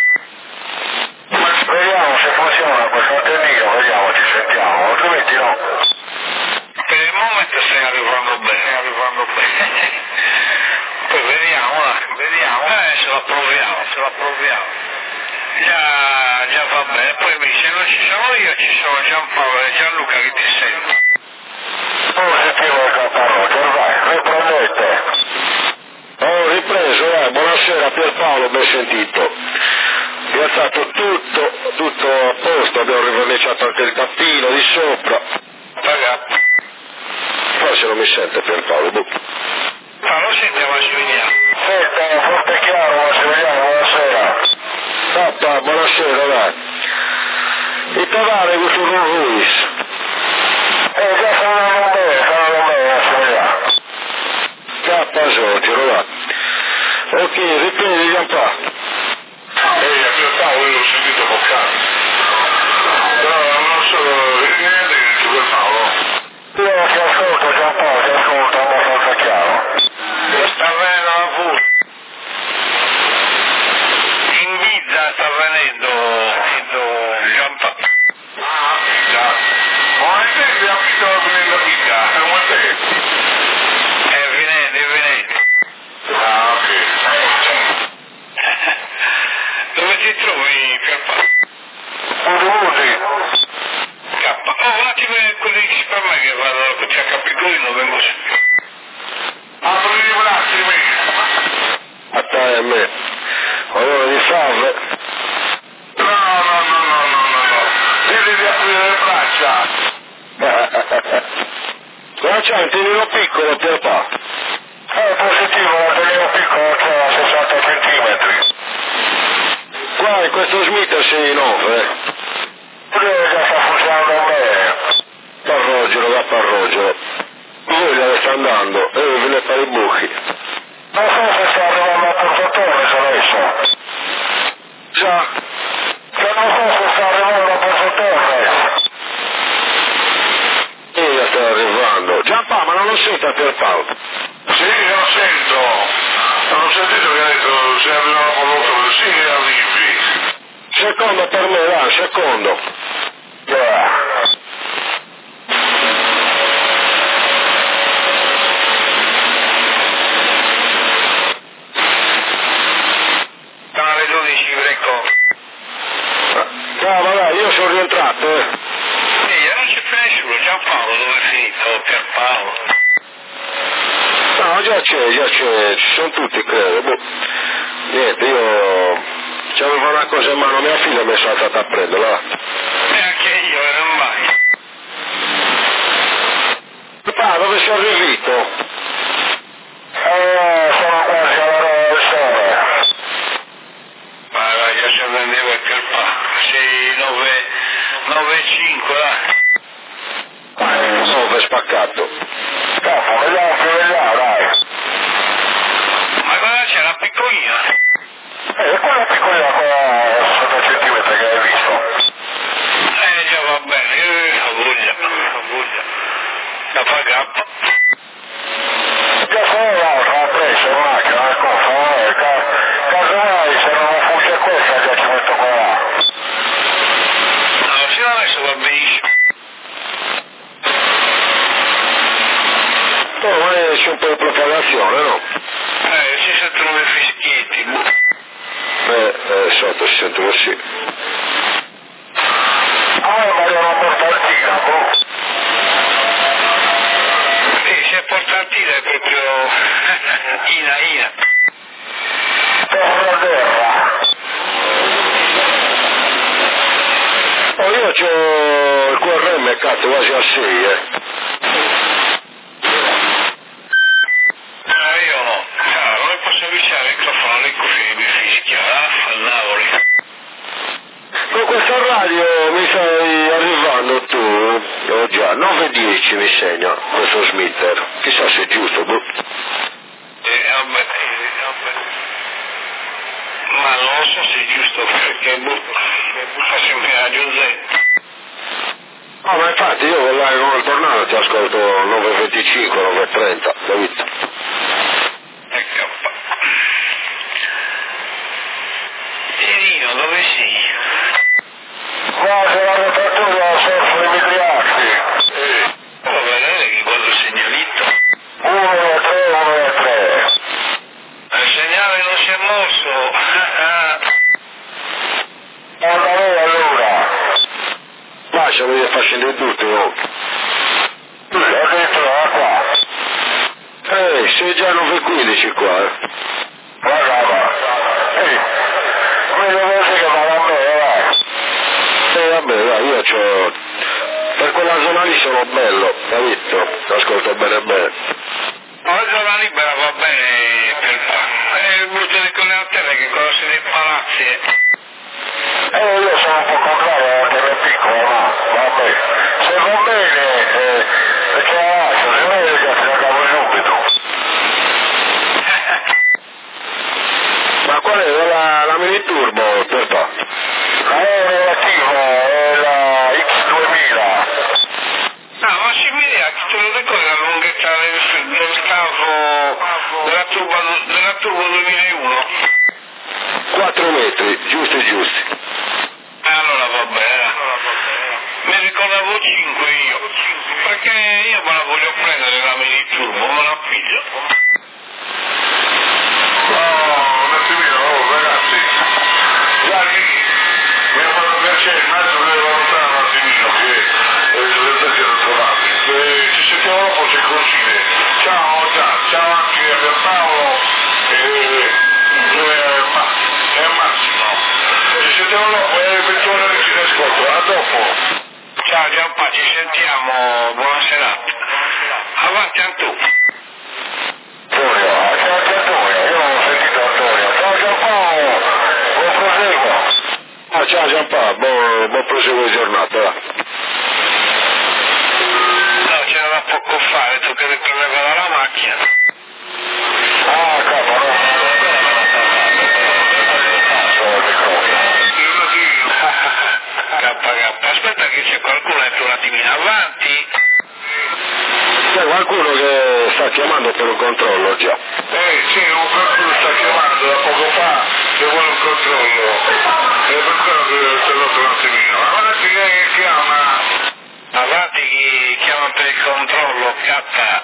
Vediamo se funziona questo antennino, vediamo, ci sentiamo, altrimenti no. Per il momento stai arrivando bene, stai arrivando bene. Poi vediamo, vediamo. Eh, adesso la proviamo, se la proviamo. Già, già va bene, poi mi se non ci sono io ci sono Giampaolo e Gianluca che ti sentono. Positivo il capo Roggio, vai, riprendete. Ho ripreso, eh, buonasera Pierpaolo, ben sentito. Piazzato tutto, tutto a posto, abbiamo riverniciato anche il tappino di sopra. Pagato. Forse non mi sente Pierpaolo, boh. Ma lo sente Massimiliano? Senta, forte e chiaro, Massimiliano, buonasera. Papà, buonasera, dai. I tavare con sul Ruiz. Eh, già stanno bene, stanno bene, Massimiliano. K Sotiro, va. Ok, riprendi Giampaolo. Ehi, a Pierpaolo io l'ho sentito poc'anzi. No, non so, niente che dice Pierpaolo. Io ti ascolto Giampaolo, ti ascolto abbastanza chiaro. Sta venendo la fu. In Bizza sta venendo Giampaolo. Ah, già. Ma è te che ha visto la prima vita, non è te? È venendo, è venendo. Ah, ok. Dove ti trovi Pierpaolo? Usi, K. Oh, un attimo quelli per me che vado a Capigolino, vengo su. Apri un attimo. A te e a me. Allora di fave. No, no, no, no, no, no, no. Devi di aprire le braccia. Cosa c'è un tenino piccolo Pierpaolo? è positivo, la tenino piccolo c'è a sessanta centimetri. Qua in questo Smith sei nove, eh. Quello già sta funzionando bene. Parrogero, va Parrogero. Lui dove sta andando? E eh, ve ne fare i buchi. Non so se sta arrivando a Porto Torres adesso. Già. Che non so se sta arrivando a Porto Torres. Io sto arrivando. Giampaolo, ma non lo sento a Pierpaolo? Sì, lo sento. Non ho sentito che ha detto se arrivava con l'otto, sì, arrivi. Secondo per me, dai, secondo. Yeah. Sono le dodici, Greco. No, ma dai, eh? Sì, non c'è più nessuno, Giampaolo dove è finito? Pierpaolo? No, già c'è, già c'è, ci sono tutti credo. Boh. Niente, io c'avevo una cosa in mano, mia figlia mi è saltata a prenderla. E anche io, e non mai. Papà, dove sei arrivato? Eh, sono quasi all'ora del sole. Ma io se vendevo il Pierpaolo, sei nove e cinque, dai. nove spaccato. Capo, vediamo più vediamo, dai. Ma cosa c'è, la piccolina? Eh, quella piccolina qua, sette centimetri che hai visto. Eh, già va bene, io ho voglia, ho voglia. Da pagare. Già sono l'altra, ho preso in macchina, la cosa, eh, ca- casomai se non fugge questa già ci metto qua là. No, fino adesso va benissimo. Oh, ma c'è un po' di propagazione, no? Eh, si sentono dei fischietti. Eh, eh, sotto si sente così. Ah, ma io non porto il tiro, boh. Sì, si è portatina è proprio Ina, Ina. Terra terra. Oh, io c'ho il Q R M, cazzo, quasi a sei, eh. Ah, io no. Ah, non posso avvicinare il microfono, le cuffie mi fischia, ah, all'avoli. Con questa radio mi stai arrivando tu, oh già, nove e dieci mi segna, questo Smitter. Chissà se è giusto, boh. Eh, vabbè, eh, vabbè. Ma non lo so se è giusto perché, boh, fa sempre Radio Z. No, ma infatti io con la nuova tornata ti ascolto nove e venticinque, nove e trenta, capito? Ecco. Tirino, dove sei? Quasi la rotatura soffre di migliacchi. Oh, vedete che guardo il segnalito. uno e tre, uno e tre. Il segnale non si è mosso. Guarda lei allora. Lasciami di far scendere tutti, no? Sì, addirittura qua. Ehi, sei già nove e quindici qua, eh. Guarda, va. Ehi, vedo così che va da me, vai. E vabbè, dai, io c'ho... Per quella zona lì sono bello, capito? Ascolto bene bene. La zona libera va bene per fa. È il brutto di quelle antenne che conosce nei palazzi. Eh, io sono un po' contrario anche per piccolo, ma vabbè. Se va bene, eh, ce la lascio, se no io già te la cavo subito. Ma qual è la, la mini turbo, per fa? La E relativa è la X duemila. Ah, ma si vede che te lo ricordi la lunghezza del, del cavo della turbo, della turbo duemilauno? quattro metri, giusti giusti. Allora va bene. Mi ricordavo cinque io. Perché io me la voglio prendere la mini turbo, me la piglio. No, un attimino, oh, ragazzi. Gianni, mi ha fatto piacere, il mezzo deve valutare un attimino che eh, dovete essere trovati. Eh, ci sentiamo dopo se coincide. Ciao, ciao, ciao anche a Pierpaolo e eh, ma, e Massimo. Ci sentiamo dopo e eventualmente ci ascolto. A dopo. Ciao Giampa, ci sentiamo, buona serata. Avanti Antù. Antonio, anche Antonio, io non ho sentito Antonio. Ciao Giampaolo, buon proseguo. Ah, ciao Giampaolo, buon, buon proseguo di giornata. Va. No, c'era da poco fare, tu che riprendeva dalla macchina. Ah, capo, no. K K, aspetta che c'è qualcuno entra un attimino avanti. C'è qualcuno che sta chiamando per un controllo già. Eh sì, un qualcuno sta chiamando da poco fa che vuole un controllo. E per quello che sto dato un attimino. Avanti che chiama. Avanti chi chiama per il controllo, K.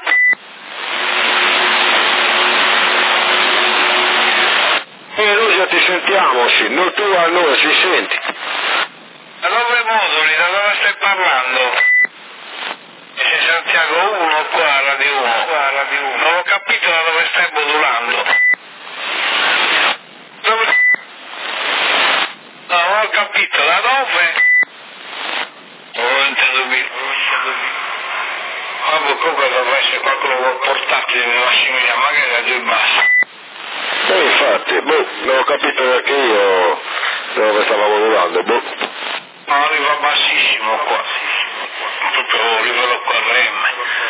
E noi già ti sentiamo, sì, noi tu a noi si senti. Da dove moduli, da dove stai parlando? Sei Santiago uno qua, Radio uno. Qua, Radio uno. Non ho capito da dove stai modulando. Dove... No, non ho capito, da dove? Non ho intendo più. Vabbè, comunque dovrebbe essere qualcuno con portatile di Massimiliano, magari Radio il basso. E infatti, boh, non ho capito neanche io da dove stava modulando, boh. No, arriva bassissimo qua. Proprio livello qua R M.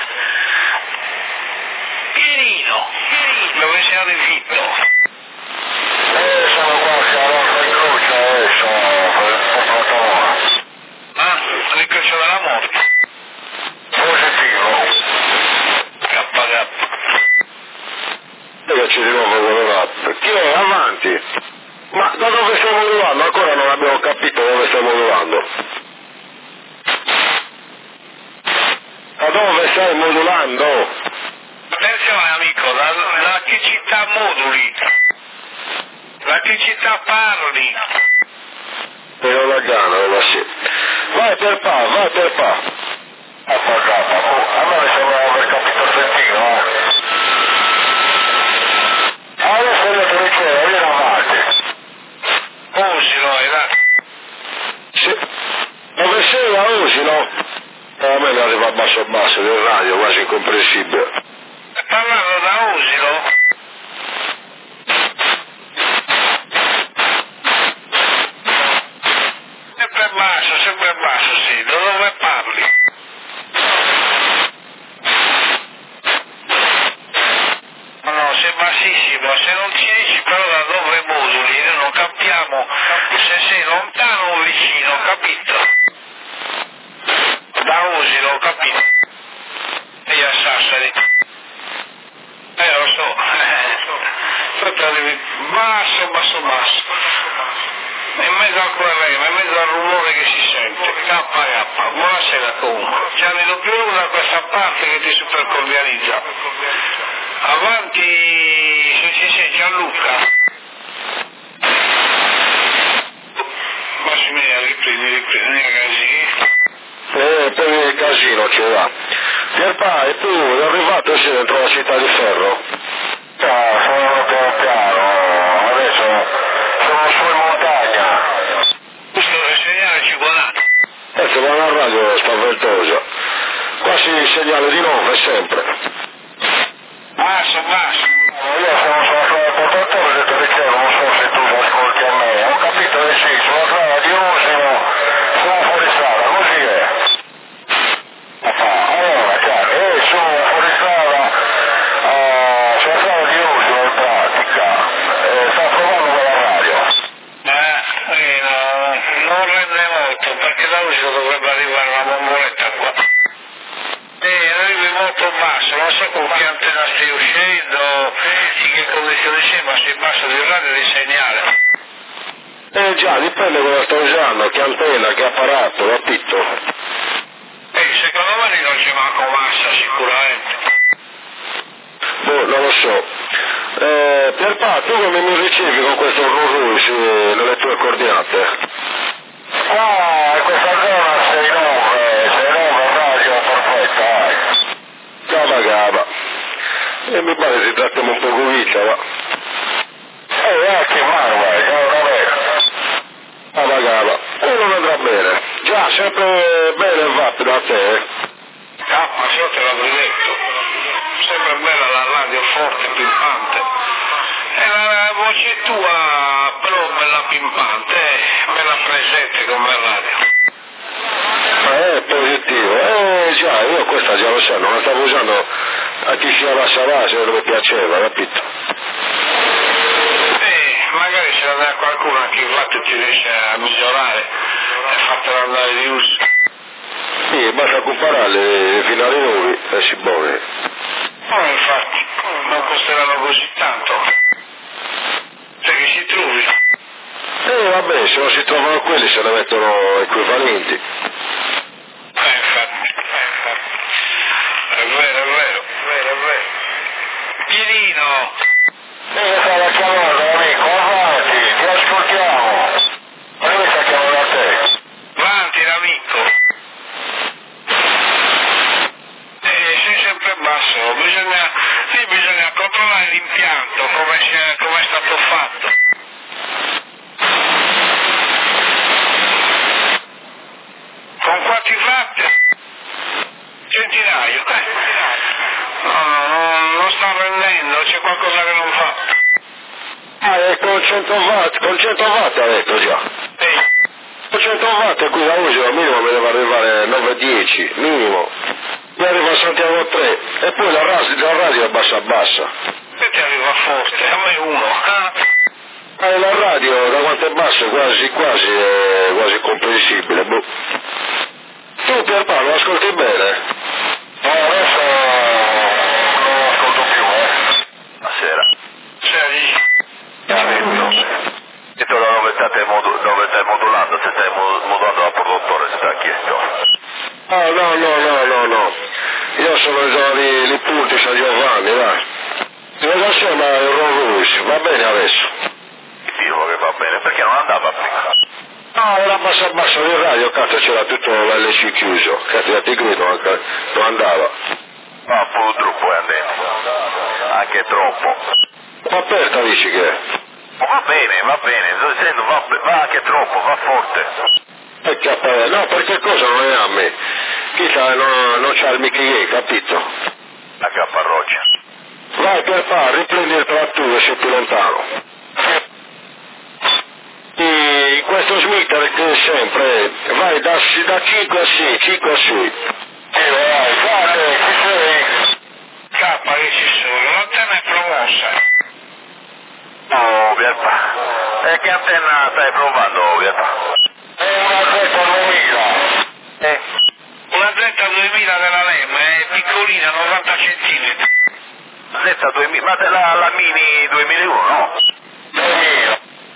Pierino, dove sei arrivato? Eh, sono qua, siamo in croce adesso, per il lavoro. Ah, l'incrocio della morte. Positivo. K K. Legaci di nuovo con le rap. Chi è? Avanti! Ma da dove stai modulando? Ancora non abbiamo capito dove stai modulando. Da dove stai modulando? Attenzione amico, da, da che città moduli? Da che città parli? E non la gana, ma sì. Vai per pa, vai per pa. A pagata. Oh, a me sembra aver capito sentino, eh. Adesso io ti dicevo, vieni avanti. Usilo, era. Sì. Dove sei a Usino? A me mi arriva basso basso del radio, quasi incomprensibile. Parlando da Usilo? Sempre basso, sempre basso, sì. Da dove parli? No, sei bassissimo. Se non ci dici però da dove moduli, noi non capiamo se sei lontano o vicino, capito? Da Usilo, capito? E a Sassari. Eh, lo so. Sotto arrivi basso, basso, basso. In mezzo al Q R M, in mezzo al rumore che si sente. K K. Buonasera comunque. Gianni Doppio da questa parte che ti supercordializza. Avanti, sì, sì, sì, Gianluca. Massimiliano, riprendi, riprendi, ragazzi. Eh, per il casino ce l'ha. Pierpa, e tu è arrivato sì dentro la città di Ferro? No, sono piano piano, adesso sono su in montagna. Questo il segnale ci guadagna. Eh, se va alla radio spaventosa. Qua si segnale di nove sempre. Basso, basso. Io sono sulla strada del portatore, ho detto che non so se tu mi ascolti a me. Ho capito che sì, sulla strada di Usino, sono fuori strada, così è. Ah, allora, chiaro, eh, sono fuori strada, uh, sulla strada di Usino in pratica, eh, sta provando quella radio. Eh, eh, no, non rende molto, perché da Usino dovrebbe arrivare una bomboletta qua. Eh, arrivi molto basso, non so con che antenna stai uscendo, in che condizioni sei, ma sei basso di radio di segnale. Eh già, dipende cosa sto usando, che antenna, che apparato, capito? Eh, secondo me lì non ci manco massa, sicuramente. Boh, non lo so. Eh, Pierpa, tu come mi ricevi con questo Ruru nelle tue coordinate? Ah, in questa zona sei nove, sei nove radio perfetta, eh. Gaba gaba. E mi pare si tratta un po' di vita, va. Eh, anche Marwa, che non è vero. Gaba gaba. E non andrà bene. Già, sempre bene va da te, eh. Ah, ma se io te l'avrei detto. Sempre bella la radio forte, pimpante. E la voce tua, però bella pimpante, eh, bella presente come radio. Eh, positivo. Eh già, io questa già lo so, non la stavo usando a chi si abbassava se non mi piaceva, capito? Eh, magari se la dà qualcuno anche infatti ti riesce a migliorare e fatela andare di uso. Sì, basta comparare fino ai nuovi e si buone. No, infatti, non costeranno così tanto. Se che si trovi. Eh vabbè, se non si trovano quelli se ne mettono equivalenti. Eh, infatti, eh, infatti. È vero, è vero, è vero, è vero. Pierino! Io stavo chiamando, amico, avanti, ti ascoltiamo. Ma io sto chiamando a te. Avanti, l'amico! stato fatto. Con quanti watt? Centinaio. No, no, non sta rendendo, c'è qualcosa che non fa. Ah, è con cento watt, con cento watt ha detto già. Sì. Con cento watt qui da Usio al minimo mi deve arrivare nove dieci, minimo. Mi arriva a Santiago tre e poi la radio, la radio è bassa bassa. E ti arriva forte, a me uno. Ah, e la radio da quanto è basso quasi quasi è quasi comprensibile. Boh. Tu Pierpaolo ascolti bene? No, adesso non ascolto più, eh. Buonasera. Senti. E tu dove state, modu- dove stai modulando? Se stai mo- modulando la produttore, se ti ha chiesto. Ah, no, no, no, no, no. Io sono in zona di, di Punti, San Giovanni, va. Vedo assieme al Ron va bene adesso. Dico che va bene, perché non andava prima? No, era basso basso di radio, cazzo c'era tutto l'L C chiuso, cazzo ti grido anche, non andava. Ma purtroppo è andato. Anche troppo. Aperta dici che è? Va bene, va bene, sto dicendo, va, va anche troppo, va forte. E che appare- no, perché cosa non è a me? Chissà, non, non c'ha il Mickey, capito? La capparroccia. Vai per fare, riprendi il trattore, sei più lontano. E questo smitter che sempre, vai da, da cinque a sei, cinque a sei. E vai, guarda, ci sei. Cappa che ci sono, l'antenna è promossa. Oh, Pierpa. E che antenna stai provando, Pierpa? È una Z duemila. Eh? Una Z duemila della Lem, è piccolina, novanta centimetri. Z duemila, ma della la Mini duemilauno, no? duemila.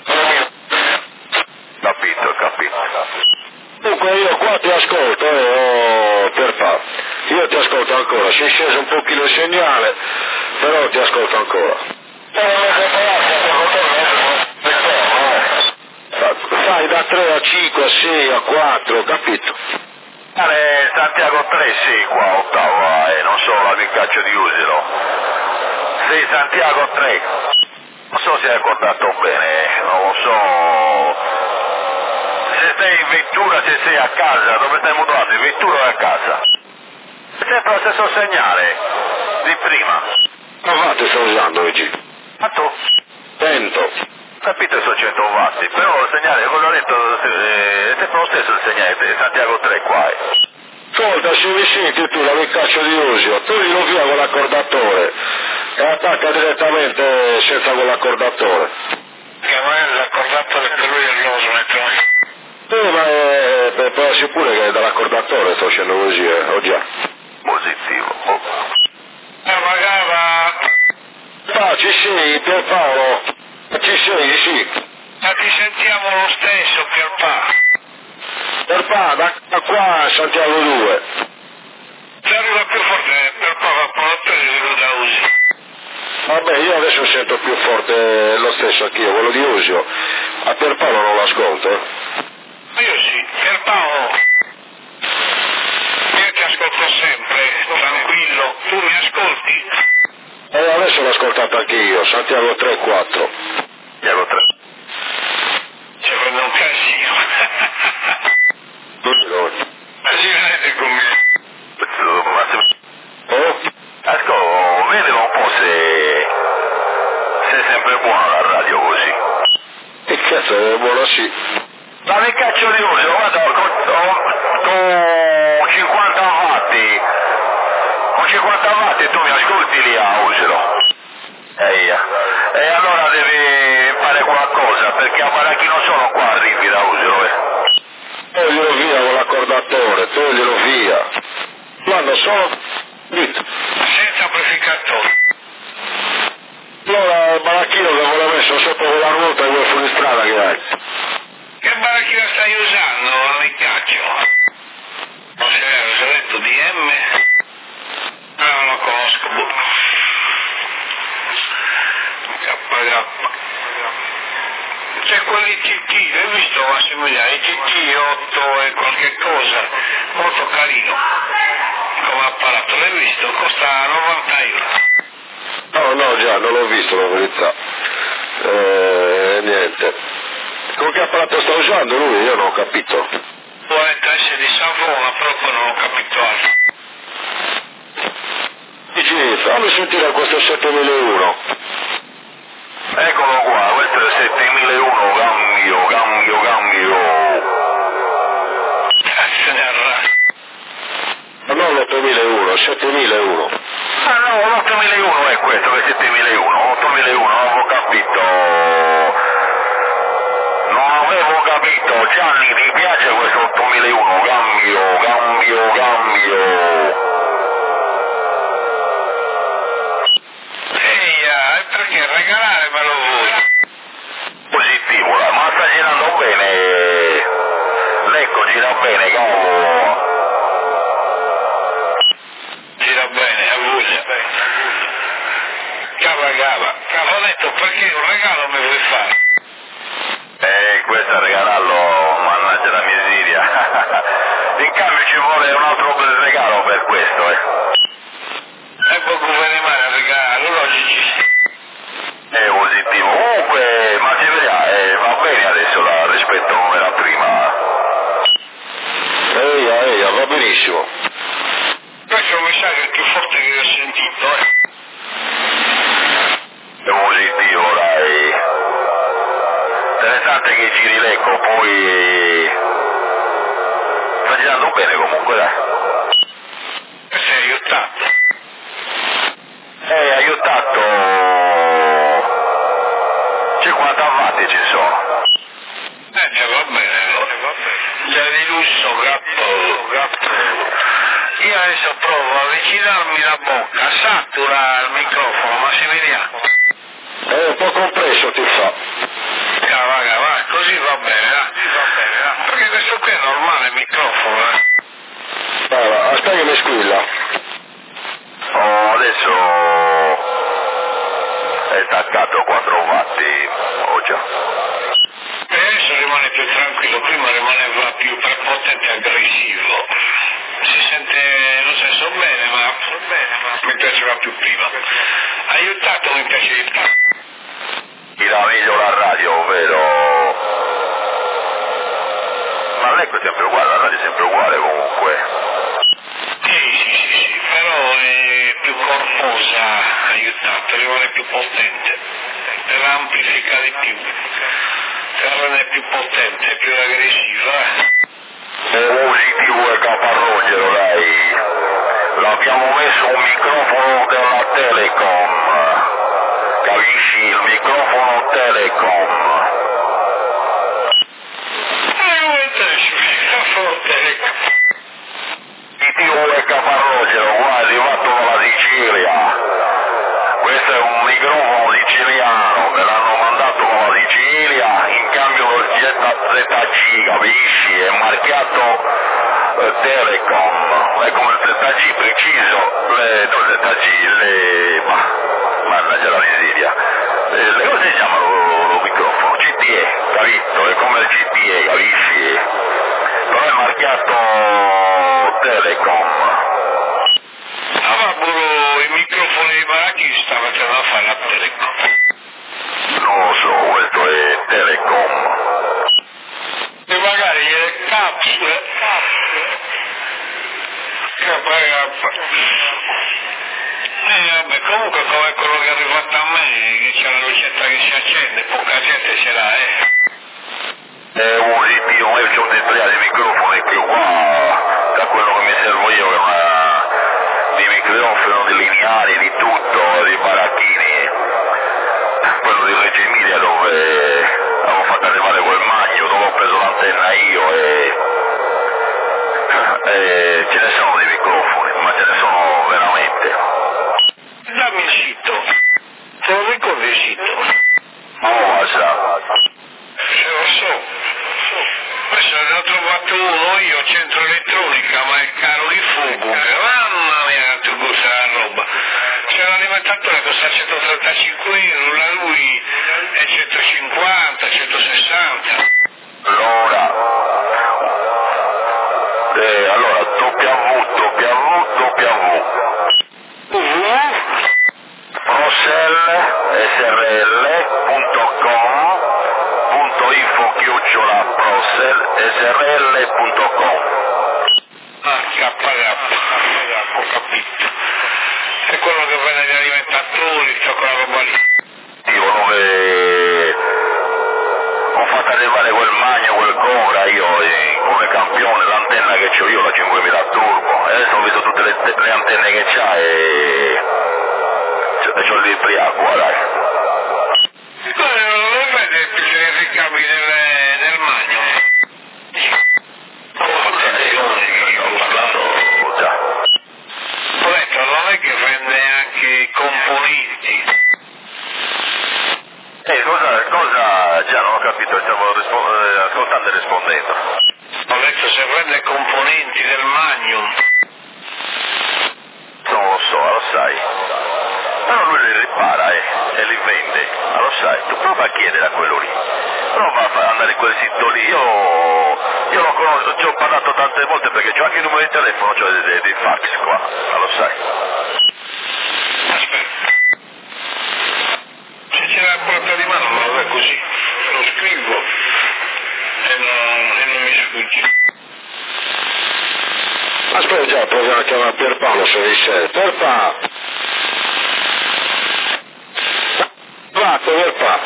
Capito, capito. Dunque io qua ti ascolto, eh, oh, per fa. Io ti ascolto ancora, si è sceso un pochino il segnale, però ti ascolto ancora. Fai da tre a cinque a sei a quattro, capito? Vale, Santiago tre sì, qua ottava, e non so la vincaccio di Usero. Sei Santiago tre. Non so se hai ricordato bene, non lo so. Se sei in vettura, se sei a casa, dove stai modulando? In vettura o a casa? È sempre lo stesso segnale di prima. Ma va, ti sto usando oggi. Ma tu? Tento. Capito, sono cento watt, però il segnale, cosa ho detto, eh, è sempre lo stesso il segnale di Santiago tre qua. Eh. Ascolta, se mi senti tu la vincaccio di Usio, toglilo via con l'accordatore e attacca direttamente senza con l'accordatore. Che non è l'accordatore per lui è l'osmetro. Eh, ma è, per, per sicuro che è dall'accordatore sto facendo così, eh, ho già. Positivo. Oh. Eh, magari va... Ah, ci sei, Pierpaolo? Ci sei, sì. Ma ti sentiamo lo stesso, Pierpa. Pierpa, da, da qua a Santiago due. Se arriva più forte, Pierpa va per la presa da usi. Vabbè, io adesso sento più forte lo stesso anch'io, quello di Usio. A Pierpaolo non lo ascolto, eh. Io sì, Pierpaolo. Io ti ascolto sempre, tranquillo. Tu mi ascolti? E adesso l'ho ascoltato anche io, Santiago tre e quattro. Santiago tre. Ci prende un casino. Ma si vedete con me? Oh? Ascolta, vedevo un po' se... se è sempre buona la radio così. Che cazzo, è buono sì. Ma che caccio di uso? Guarda, con, con cinquanta watt, con cinquanta watt tu mi ascolti lì a Usero. E, e allora devi fare qualcosa, perché a Marachino sono qua arrivi da Usero, eh. Toglilo via con l'accordatore, toglilo via. Guarda, solo... Dito. Senza amplificatore. Allora, il baracchino che me l'ha messo sotto quella ruota e quel fuoristrada che hai. Che baracchino stai usando, amicaccio? Non si vede, ho detto D M? Ah, non lo conosco, boh. K K. C'è quelli T T, l'hai visto Massimiliano? I T T otto e qualche cosa, molto carino. Come apparato, l'hai visto? Costa novanta euro. No, no, già, non l'ho visto la verità. E niente. Con che apparato sta usando lui? Io non ho capito. Vuole essere di Savona, proprio non ho capito altro. Dici, fammi sentire questo settemilauno. Eccolo qua, questo è il settemilauno, cambio, cambio, cambio. Cazzo ne arra. Ma non l'ottomilauno, il settemilauno. Ah no, l'ottomilauno è questo, che è settemilauno, ottomilauno, non avevo capito. Non avevo capito, Gianni, ti piace questo ottomilauno? Cambio, cambio, cambio. Ehi, eh, perché regalare me lo vuoi? Positivo, ma sta girando bene. L'ecco gira bene, cavolo. Gira bene, a voglia. Cava, cava. Cava, ho detto perché un regalo mi vuoi fare? Eh, questo è regalarlo, mannaggia la miseria. In cambio ci vuole un altro bel regalo per questo, eh. E poco bene male a regalo, logici. È positivo. Comunque, ma si vedrà, eh, va bene adesso la, rispetto a come era prima. Ehi, ehi, va benissimo. Questo mi sa che è il più forte che ho sentito, eh. È positivo, dai. Interessante che giri l'ecco, poi sta girando bene comunque, dai. Questo è aiutato. Eh, aiutato cinquanta watt ci sono. Eh, già va bene, allora. Già di lusso, gatto, gatto. Io adesso provo a avvicinarmi la bocca, satura il microfono, ma si vediamo. È un po' compresso, ti fa. Cava, cava, così va bene, va. Va bene, va. Perché questo qui è normale il microfono, eh. Allora, aspetta che mi squilla. Oh, adesso è staccato quattro watt. Oh già. E adesso rimane più tranquillo, prima rimaneva più prepotente e aggressivo. Si sente lo stesso bene, ma, bene, ma mi piaceva più prima. Aiutato mi piace di più. Mi dà meglio la radio, vero? Ma l'ecco è sempre uguale, la radio è sempre uguale comunque. Sì, sì, sì, sì, però è più corposa, aiutato, rimane più potente, te la amplifica di più, te la rende più potente, più aggressiva. Positivo e caparrogero, dai. L'abbiamo messo un microfono della Telecom. Capisci? Il microfono Telecom. E come te ci microfono Telecom? Positivo e caparrogero, qua è arrivato dalla Sicilia. Questo è un microfono siciliano, me l'hanno mandato dalla Sicilia in cambio del Z G, capisci? È marchiato eh, Telecom, è come il Z G preciso, le, no Z G, le... ma, mannaggia la miseria, eh, le cose si chiamano lo microfono, C T E, capito? È come il C T E, capisci? Però è marchiato Telecom. Ah, ma i microfoni di Baracchi stava a fare la Telecom. Non lo so, questo è Telecom. E magari le capsule, K K. E vabbè, comunque come quello che è arrivato a me, che c'è la lucetta che si accende, poca gente ce l'ha, eh. È positivo, io ho detto dei microfoni più qua, da quello che mi servo io, che è una di microfono, di lineari, di tutto, di baracchini, quello di Reggio Emilia dove avevo fatto arrivare quel magno, dove ho preso l'antenna io e, e ce ne sono dei microfoni, ma ce ne sono veramente. Dammi il sito, te lo ricordi il sito? Oh, ma sa. Se lo so, questo ne ho trovato uno io, centro elettronica, ma è caro di fuoco, mamma mia, tu costa la roba. C'è un alimentatore che costa centotrentacinque euro, la lui è centocinquanta, centosessanta. Allora, eh, allora, www, www, Uh, prosel, S R L punto S R L punto com. Ah, K K, ho capito. È quello che vende gli alimentatori, tutta quella roba lì. Dicono che ho fatto arrivare quel Magno, quel Cobra, io eh, come campione, l'antenna che c'ho io, la cinquemila turbo, e adesso ho visto tutte le, le antenne che c'ha e c'ho il libriaco, dai. Non lo vede più i ricavi del, del Magno? Ho parlato già. Ho detto, non è che vende anche i componenti? Eh, cosa, cosa, già non ho capito, stavo rispo- eh, ascoltando e rispondendo. Ho detto se vende componenti del Magnum. Non lo so, lo sai. Però lui li ripara eh, e li vende, ma lo sai, tu prova a chiedere a quello lì. Prova a fa- andare in quel sito lì, io, io lo conosco, ci ho parlato tante volte perché c'ho anche il numero di telefono, c'ho dei, dei, dei fax qua, ma lo sai. Aspetta. Se c'è la porta di mano me lo dà così, lo scrivo e non, e non mi sfugge. Aspetta già, proviamo a chiamare Pierpaolo se riesce. Pierpa! Va, Pierpa!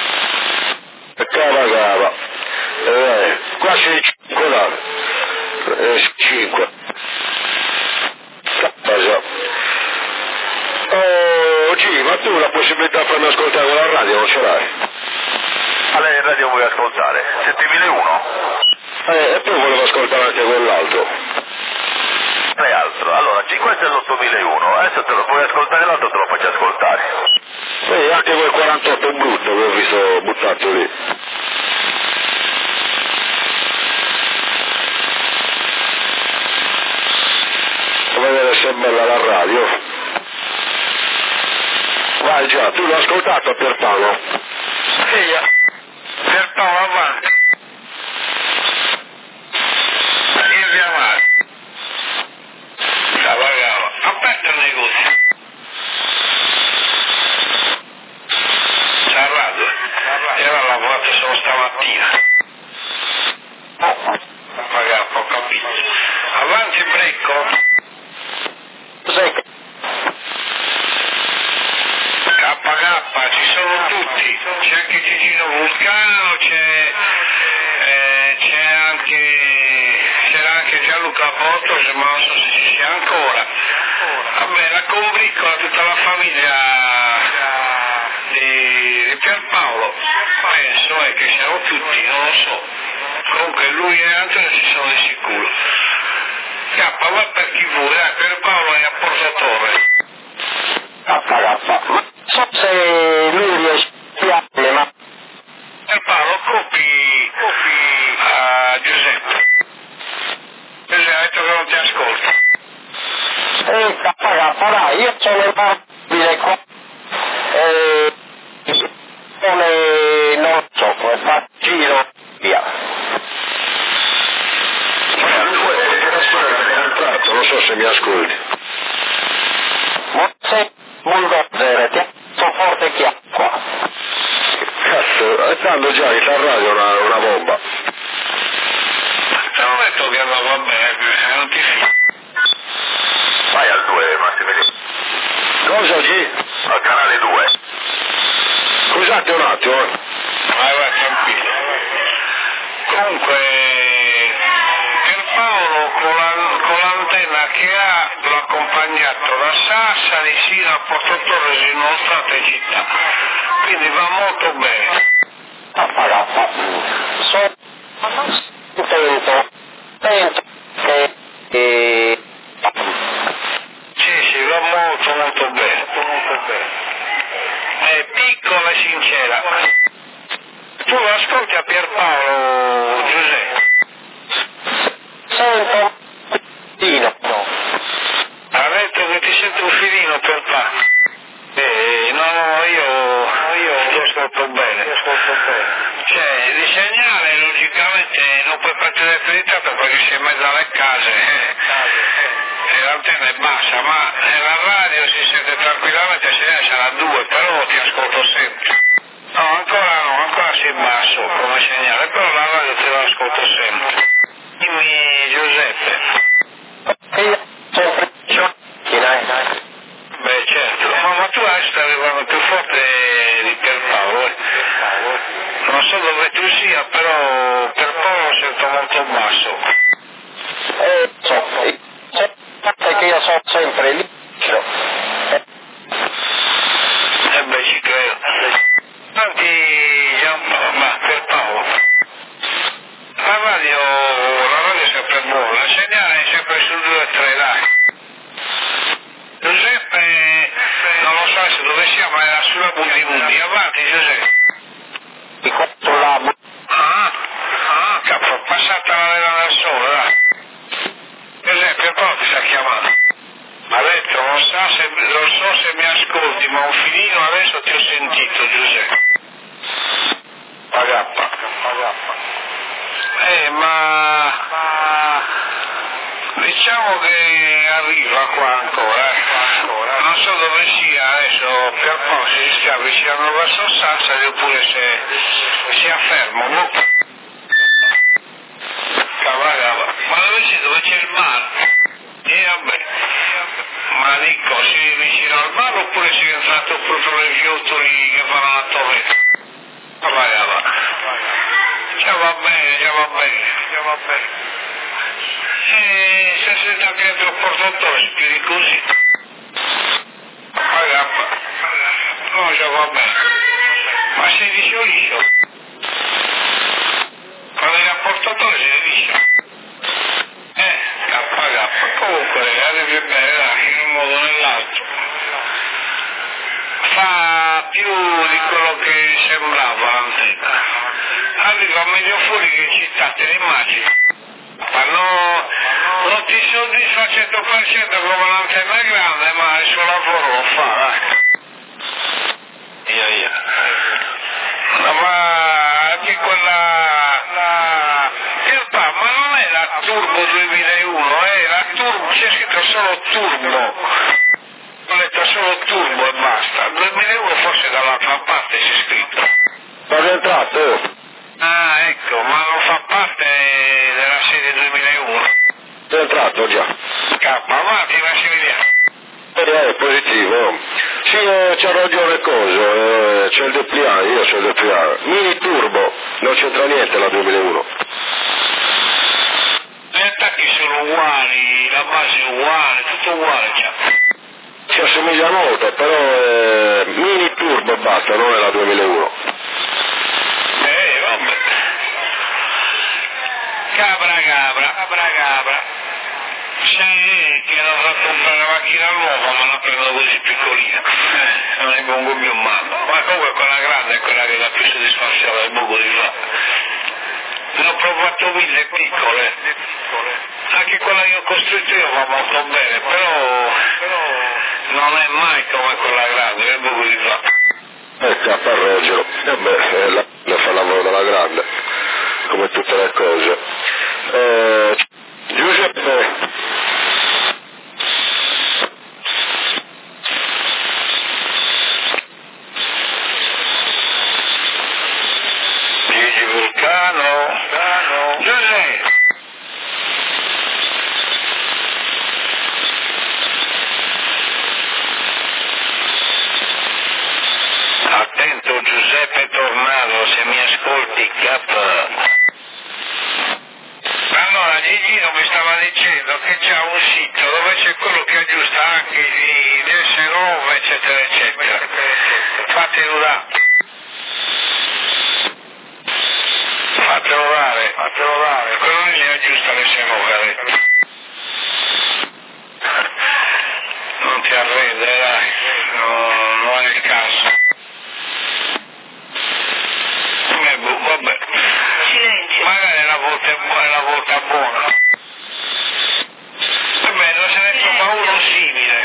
Cava cava. Eh, qua c'è cinque là. Eh, cinque. Cava. Oh, G, ma tu la possibilità di farmi ascoltare con la radio non ce l'hai? A lei in radio vuoi ascoltare? settemilauno? Eh, e poi volevo ascoltare anche quell'altro. E altro. Allora, questo è l'ottomilauno, adesso te lo puoi ascoltare l'altro, te lo faccio ascoltare. E anche quel quarantotto brutto che ho visto buttato lì. A vedere se è bella la radio. Vai già, tu l'hai ascoltato Pierpaolo? Sì, Pierpaolo avanti. Il chiamato. Cava cava. Aperta il negozio. C'ha radio. Era lavorato solo stamattina. Oh, magari ho capito. Avanti Brecco. Cos'è? K K, ci sono tutti, c'è anche Gigino Vulcano, c'è, eh, c'è anche, c'era anche Gianluca Bottos, ma non so se ci sia ancora. Vabbè, la combriccola, tutta la famiglia di, di Pierpaolo, penso è che siamo tutti, non lo so. Comunque lui e Angelo ci sono di sicuro. K, va per chi vuole, dai, Pierpaolo è a Porto Torre. K K. Ma so se lui riesce a spiarle, ma... Pierpaolo, copi, copi a Giuseppe. Giuseppe ha detto che non ti ascolta. Eh, K K, dai, io sono immobile qua. Eh, come... non so, come fa giro, via. Non so se mi ascolti. Ma sei bulldozer, ti ha forte chiacqua. Cazzo, è tanto già che sta radio una, una bomba. Te l'ho detto che andava bene, non ti fidi. Vai al due, Massimiliano. Cosa G? Al canale due. Scusate un attimo. eh. Vai, vai, tranquillo. Comunque, Pierpaolo con, la, con l'antenna che ha l'ho accompagnato da Sassari sino a Porto Torres in nonostante città. Quindi va molto bene. K K. Sono contento. Penso che... Eh, Sì, sì, va molto molto bene. Molto bene. È piccola e sincera. Tu lo ascolti a Pierpaolo, Giuseppe? sento... Dino. Ha detto che ti sento un filino per pa. Eh, no, no, io, io ti ascolto bene. Ti ascolto bene. Cioè, di segnale logicamente non puoi partire accreditato perché sei in mezzo alle case. Eh. E l'antenna è bassa, ma nella radio si sente tranquillamente, se ne sarà due, però ti ascolto sempre. No, ancora no, ancora sei basso, come come segnale, però la radio te la ascolto sempre. Dimmi Giuseppe. Io sempre dai. Beh certo, ma, ma tu adesso stai arrivando più forte di Pierpaolo, eh? Non so dove tu sia, però Pierpaolo lo sento molto basso. Eh, so, eh, perché io sono sempre lì. Eh beh, ci credo. Tanti Giampaolo, ma Pierpaolo, la radio, la radio è sempre buona, il segnale è sempre sul due e tre, dai. Giuseppe, non lo so se dove sia, ma era sulla Bundi Bundi, avanti Giuseppe. Di quanto la... Ah, ah, capo, passata la vela del sole, dai. Giuseppe, però ti sta chiamando. Ma detto, non so se, non so se mi ascolti, ma un filino adesso ti ho sentito, Giuseppe. Pagappa. Eh, ma... ma... diciamo che arriva qua ancora, eh. Non so dove sia adesso, per poco si sta avvicinando verso Sassari oppure se si afferma, no? Cavagava. Ma dove c'è? Dove c'è il mare? E vabbè. Ma dico, si è vicino al mare oppure si è entrato proprio nei fiotoli che fanno la torre? Cavagava. Già va bene, già va bene, già va bene. E se siete anche dentro il portatore, si chiudi così. Pagappa. No, già va bene. Ma sei liscio liscio? Quando è al portatore sei liscio? Eh, kappa kappa. Comunque, arrivi bene, dai, in un modo o nell'altro. Fa più di quello che sembrava l'antenna. Arriva meglio fuori che in città, te ne immagini? Ma no, non ti soddisfa al cento per cento come l'antenna grande, ma il suo lavoro lo fa, dai. Io, io. No, ma anche quella... la... Pierpa, ma non è la Turbo duemilauno, è la Turbo, c'è scritto solo Turbo. Ho letto solo Turbo e basta. duemilauno forse dall'altra parte c'è scritto. Ma è entrato? Ah, ecco, ma non fa parte della serie duemilauno. È entrato già. K, avanti, Massimiliano. Eh, è positivo. Sì, eh, c'ha ragione Coso, eh, c'è il Depliant, io c'ho il Depliant. Mini Turbo, non c'entra niente la duemilauno. Gli attacchi sono uguali, la base è uguale, tutto uguale già. Si assomiglia molto, però eh, Mini Turbo basta, non è la duemilauno. Eh, vabbè. Cabra cabra, cabra cabra. Sai che dovrò comprare una macchina nuova, ma la prendo così piccolina. Eh, non ne pongo più mano. Ma comunque quella grande è quella che dà più soddisfazione del buco di là. Ne ho provato mille piccole. Anche quella che ho costruito io va molto bene, però non è mai come quella grande, del buco di là. Eh, caparroggio. E beh, la ne fa lavoro della grande, come tutte le cose. Eh, Giuseppe. Gigi Vulcano. Giuseppe. Attento Giuseppe Tornado, se mi ascolti cap. Allora Gigino mi stava dicendo che c'è un sito dove c'è quello che aggiusta anche i D S nove eccetera eccetera. Fatelo dare. Fatelo dare, fatelo dare. Quello lì le aggiusta le S nove, ha detto. Non ti arrendere, dai, no, non è il caso. Eh, boh, vabbè. Silenzio. Magari la volta è buona, la volta è buona. Vabbè, non se ne trova uno simile.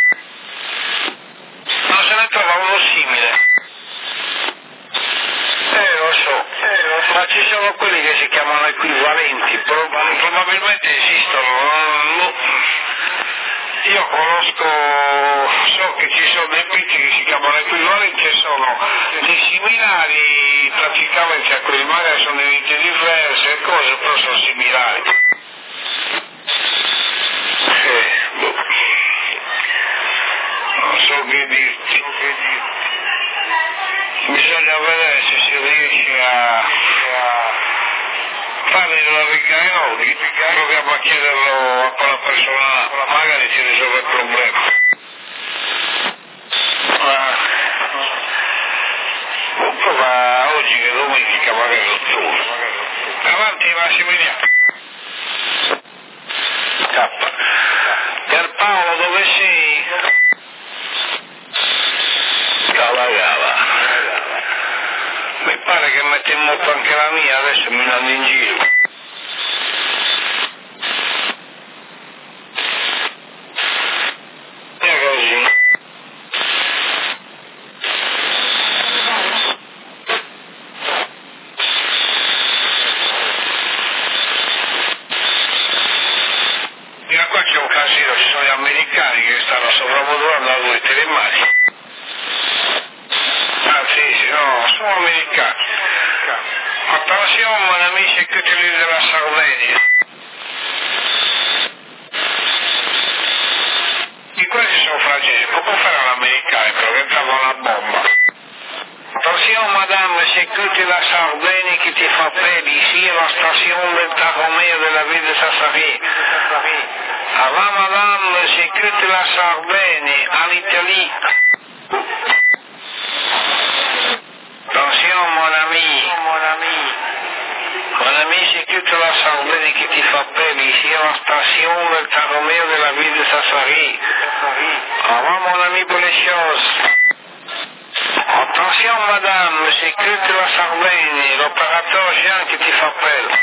Non se ne trova uno simile. Eh, lo so, eh, lo so. Ma ci sono quelli che si chiamano equivalenti, Pro- probabilmente esistono io conosco, so che ci sono dei pezzi che si chiamano equivalenti e sono dei similari praticamente a quelli, magari sono di vite diverse e cose, però sono similari. Eh, boh. Non so che dirti. Bisogna vedere se si riesce a fare della Vigainoli, proviamo a chiederlo a quella persona, magari ci risolve il problema. Ma prova oggi che è domenica, magari lo trovo. Avanti Massimiliano. K. Pierpaolo, dove sei? Gala Gala. Mi pare che mette in moto anche la mia, adesso mi danno in giro. E così. Mira, qua c'è un casino, ci sono gli americani che stanno sopravvolando a lui, te le immagini? Ah sì, sì, no, sono americani. Attenzione, mon ami, c'est que tu lis de la Sardegna. I questi sono francesi, come farà l'americano, però che trova una bomba. Attenzione, madame, c'est que tu la Sardegna qui ti fa pelle, ici la station del Tacomeo della ville de Sassari. Allora, madame, c'est que tu la Sardegna, all'Italie. Attention, mon ami, mon ami, mon ami, c'est que tu la Sardaigne qui ti fa pelle, ici à la station del Tacomeo de la ville de Sassari. Au revoir, mon ami, pour les choses. Attention, madame, c'est que tu la Sardaigne, l'opérateur Jean qui ti fa pelle.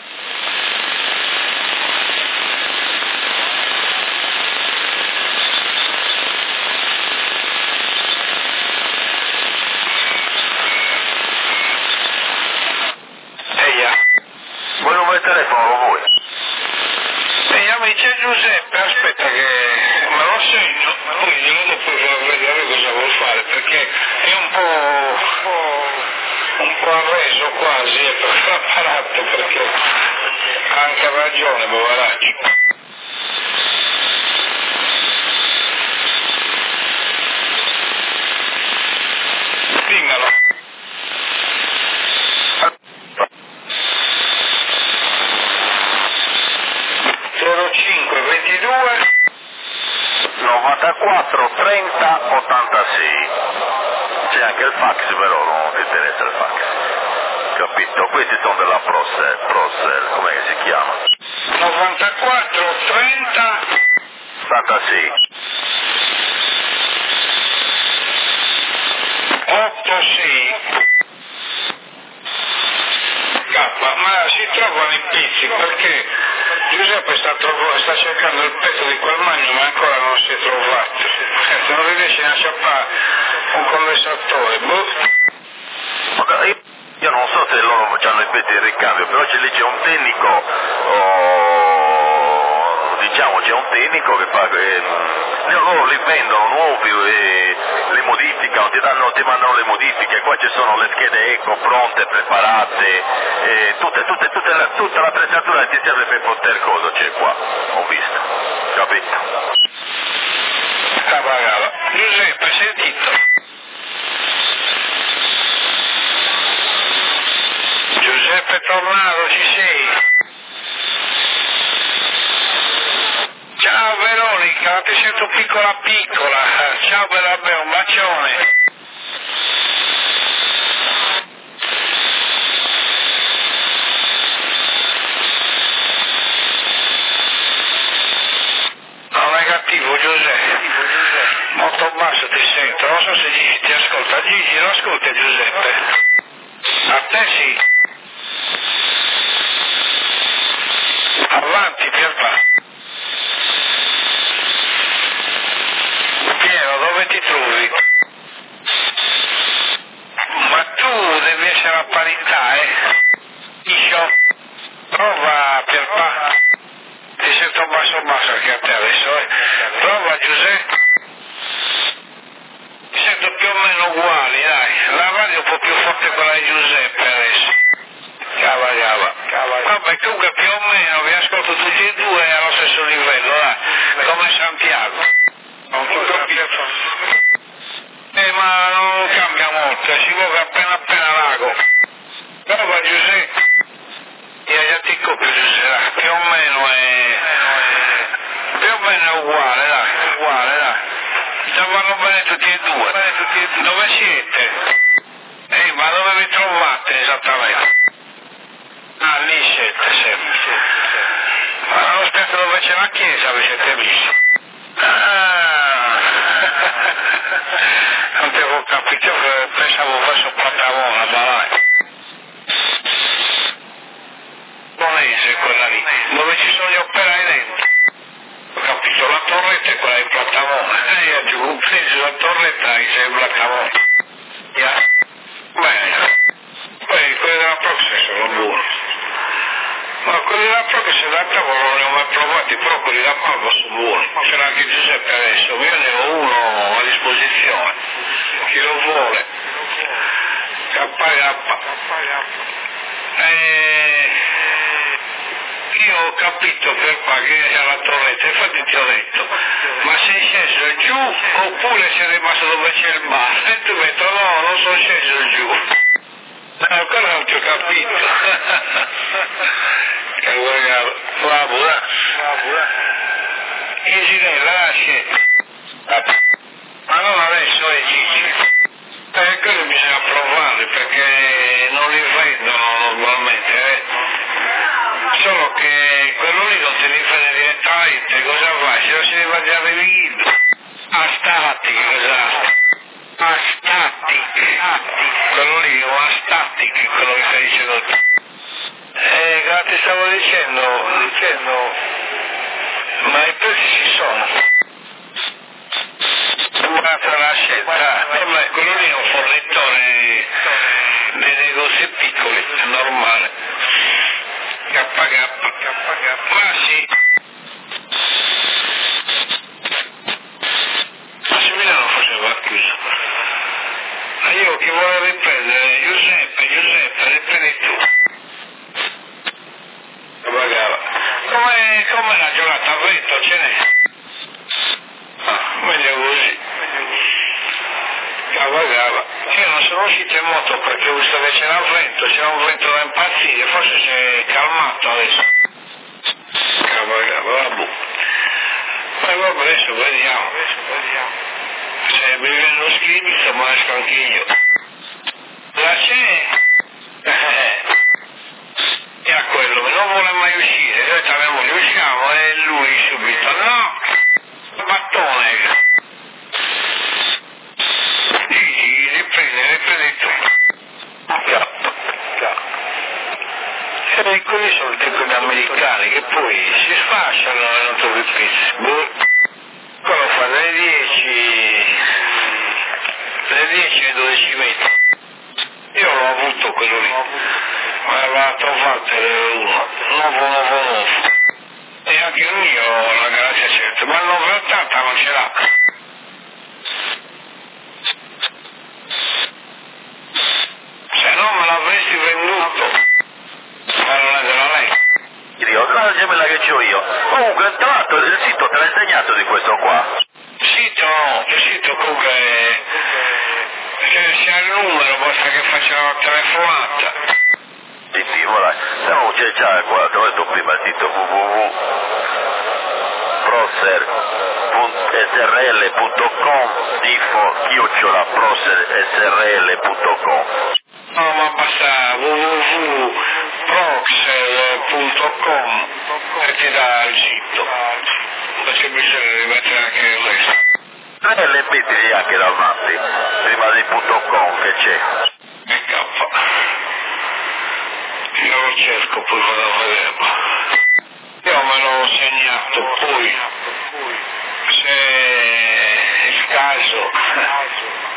Voi non vuoi il telefono, voi? E amici, c'è Giuseppe, aspetta che me lo segno, poi glielo dopo per vedere cosa vuol fare, perché è un po', un po' arreso quasi, è per l'apparato, perché ha anche ragione, poveraccio. Dimmelo. zero cinque ventidue novantaquattro trenta ottantasei. C'è anche il fax, però non ti interessa il fax. Capito? Questi sono della Procel, Procel, com'è che si chiama? novantaquattro trenta ottantasei. ottantasei. K, ma si trovano i pezzi perché Giuseppe sta, trovo, sta cercando il pezzo di quel magno ma ancora non si è trovato. Senti, non riesce a sciappare un condensatore. Boh. Io non so se loro hanno i pezzi di ricambio, però c'è lì c'è un tecnico, oh, diciamo c'è un tecnico che fa, eh, loro li vendono nuovi e li modificano, ti, danno, ti mandano le modifiche, qua ci sono le schede eco pronte, preparate, eh, tutte, tutte, tutte la, tutta l'attrezzatura che ti serve per poter cosa c'è qua, ho visto, capito? Cavagala. Giuseppe, sentito? Giuseppe Tornado, ci sei? Ciao Veronica, ti sento piccola piccola. Ciao Belabè, un bacione. No, negativo Giuseppe. Molto basso ti sento, non so se Gigi ti ascolta. Gigi, lo ascolta Giuseppe? A te sì. Avanti Pierpa. Piero, dove ti trovi? Ma tu devi essere a parità, eh? Iscio, prova Pierpa. Ti sento basso basso anche a te adesso, eh. Prova Giuseppe. Mi sento più o meno uguali, dai. La radio è un po' più forte quella di Giuseppe adesso. Cava, cava, cava. Vabbè, comunque più o meno vi ascolto tutti e due allo stesso livello, dai. Come Santiago. Non so capire. Eh, ma non cambia molto, si muove appena appena l'ago. Prova Giuseppe. Io già ti copio Giuseppe, più o meno è... più o meno è uguale, dai, uguale, dai. Stavano bene tutti e due. Dove siete? Eh, ma dove vi trovate esattamente? Ah, lì siete sempre. Ma non aspetta dove c'è la chiesa, vi siete visti? Ah, non ti avevo capito, pensavo verso Platavona, ma vai. Bonese quella lì, dove ci sono gli operai dentro. Ho capito, la torretta è quella di Platavona. E io giù un preso la torretta che sei Platavona. Yeah. Bene. Poi quelli della Proxy sono buoni. Ma quelli della Proxy in realtà non li ho mai provati, però quelli da Palma sono buoni. C'era anche Giuseppe adesso, io ne ho uno a disposizione. Chi lo vuole? K K. Eh, io ho capito per qua che c'è la torretta, infatti ti ho detto, ma sei sceso giù oppure sei rimasto dove c'è il bar? E tu mi hai detto no, non sono sceso giù. No, ancora non ti ho capito. Che guarda, bravo, eh? Isinella, lasci. Ma non adesso è Gigi. Eh, quello bisogna provarli perché non li vendono normalmente, eh. Solo che quello lì non te li vende direttamente, cosa fai? Se non si deve già rivido. A static, cosa? A static. Quello lì è un a static, quello che stai dicendo tu. Eh, cosa ti stavo dicendo? Dicendo, ma i prezzi ci sono. Un'altra la scelta, eh, quello lì è un fornitore dei negozi piccoli, è normale. K K, ma sì. Ma se Milano forse va chiuso. Ma io chi vuole riprendere? Giuseppe, Giuseppe, riprendi tu. Come, come la giornata a vento ce n'è? Ah, meglio così. Cava, cava. Io non sono uscito in moto perché ho visto che c'era vento, c'era un vento da impazzire, forse si è calmato adesso. Cava, cava, vabbè. Ma vabbè, adesso vediamo. Se mi viene lo schifo, ma esco anch'io. La c'è? Eh. Era quello che non vuole mai uscire, noi abbiamo li usciamo e lui subito, no, battone. Gigi, riprendi, riprendi tu. Ciao, ciao. E quelli sono il tipo di americani che poi si sfasciano e non trovi pizzi. Boh. Quello fa dalle dieci, dalle dieci ai dodici metri. Io l'ho avuto quello lì. Ma aveva trovato uno, nuovo, nuovo, nuovo. E anche il mio, la garanzia certa, ma il noveottanta non ce l'ha. Se no me l'avresti venduto. Ma non è della lei. Io, la gemella che c'ho io. Comunque, tra l'altro, il sito te l'ha insegnato di questo qua. Il sito no, il sito comunque, se si ha il numero, basta che faccia una telefonata. Sì, sì, voilà. Siamo c'è già qua, ti ho detto prima il sito w w w punto proser punto s r l punto com, info chiocciola proser s r l punto com. No, ma basta w w w punto proxer punto com e ti dà il sito. Non c'è bisogno di mettere anche il resto. E le metti anche davanti, prima del punto com che c'è. E K. Io lo cerco, poi vado a vederlo. Io me l'ho segnato, poi se è il caso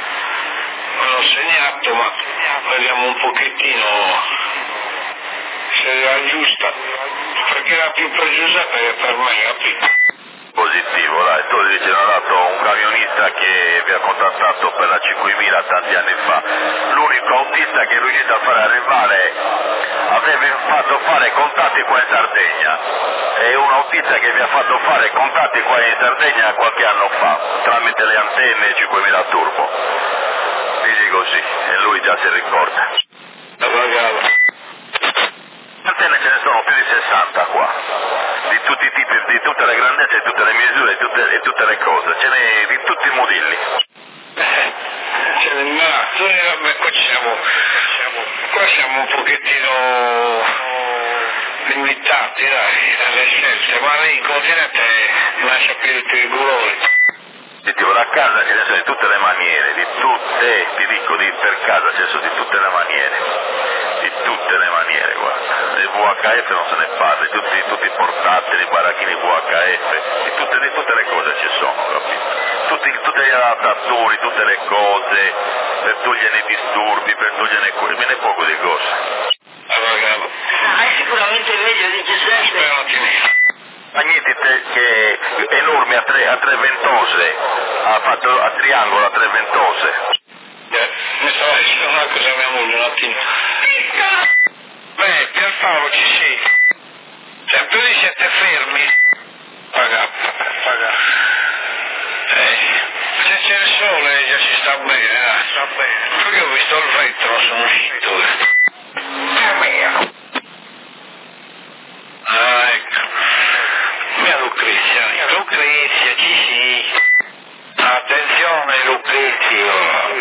me l'ho segnato, ma vediamo un pochettino se era giusta, perché era più per Giuseppe che per me, capito? Positivo, dai, tu dici l'ha dato un camionista che vi ha contattato per la cinquemila tanti anni fa, l'unico autista che è riuscito a fare arrivare, avrebbe fatto fare contatti qua in Sardegna, è un autista che vi ha fatto fare contatti qua in Sardegna qualche anno fa, tramite le antenne cinquemila turbo, digli così, e lui già si ricorda. Antenne ce ne sono più di sessanta qua, di tutti i tipi, di tutte le grandezze, di tutte le misure, di tutte, di tutte le cose, ce n'è di tutti i modelli. Eh, ce n'è, ma noi, qua siamo, siamo, qua siamo un pochettino limitati, dai, dalle scelte, ma lì in continente lascia più tutti i colori. Ti ora a casa ce ne sono di tutte le maniere, di tutte, ti dico, di, per casa ce ne sono di tutte le maniere, di tutte le maniere, guarda. Del V H F non se ne parla, di tutti, tutti i portatili, i baracchini V H F, di tutte, di tutte le cose ci sono, capito? Tutti, tutti gli adattatori, tutte le cose, per togliere i disturbi, per togliere quelli, me ne poco di cose. Allora, ah, è sicuramente meglio di Giuseppe. spero ti ne. Magnetti che è enorme a tre, a tre ventose, ha fatto a triangolo a tre ventose. Eh, mi stava dicendo una cosa mia moglie un attimo. Beh, Pierpaolo ci sei. Sempre lì siete fermi. Paga, paga. Eh, se c'è il sole già ci sta bene, eh. Sta bene. Perché ho visto il vetro, sono uscito. È mia. Ah, ecco. Mia Lucrezia, Lucrezia, ci sì. Attenzione Lucrezio.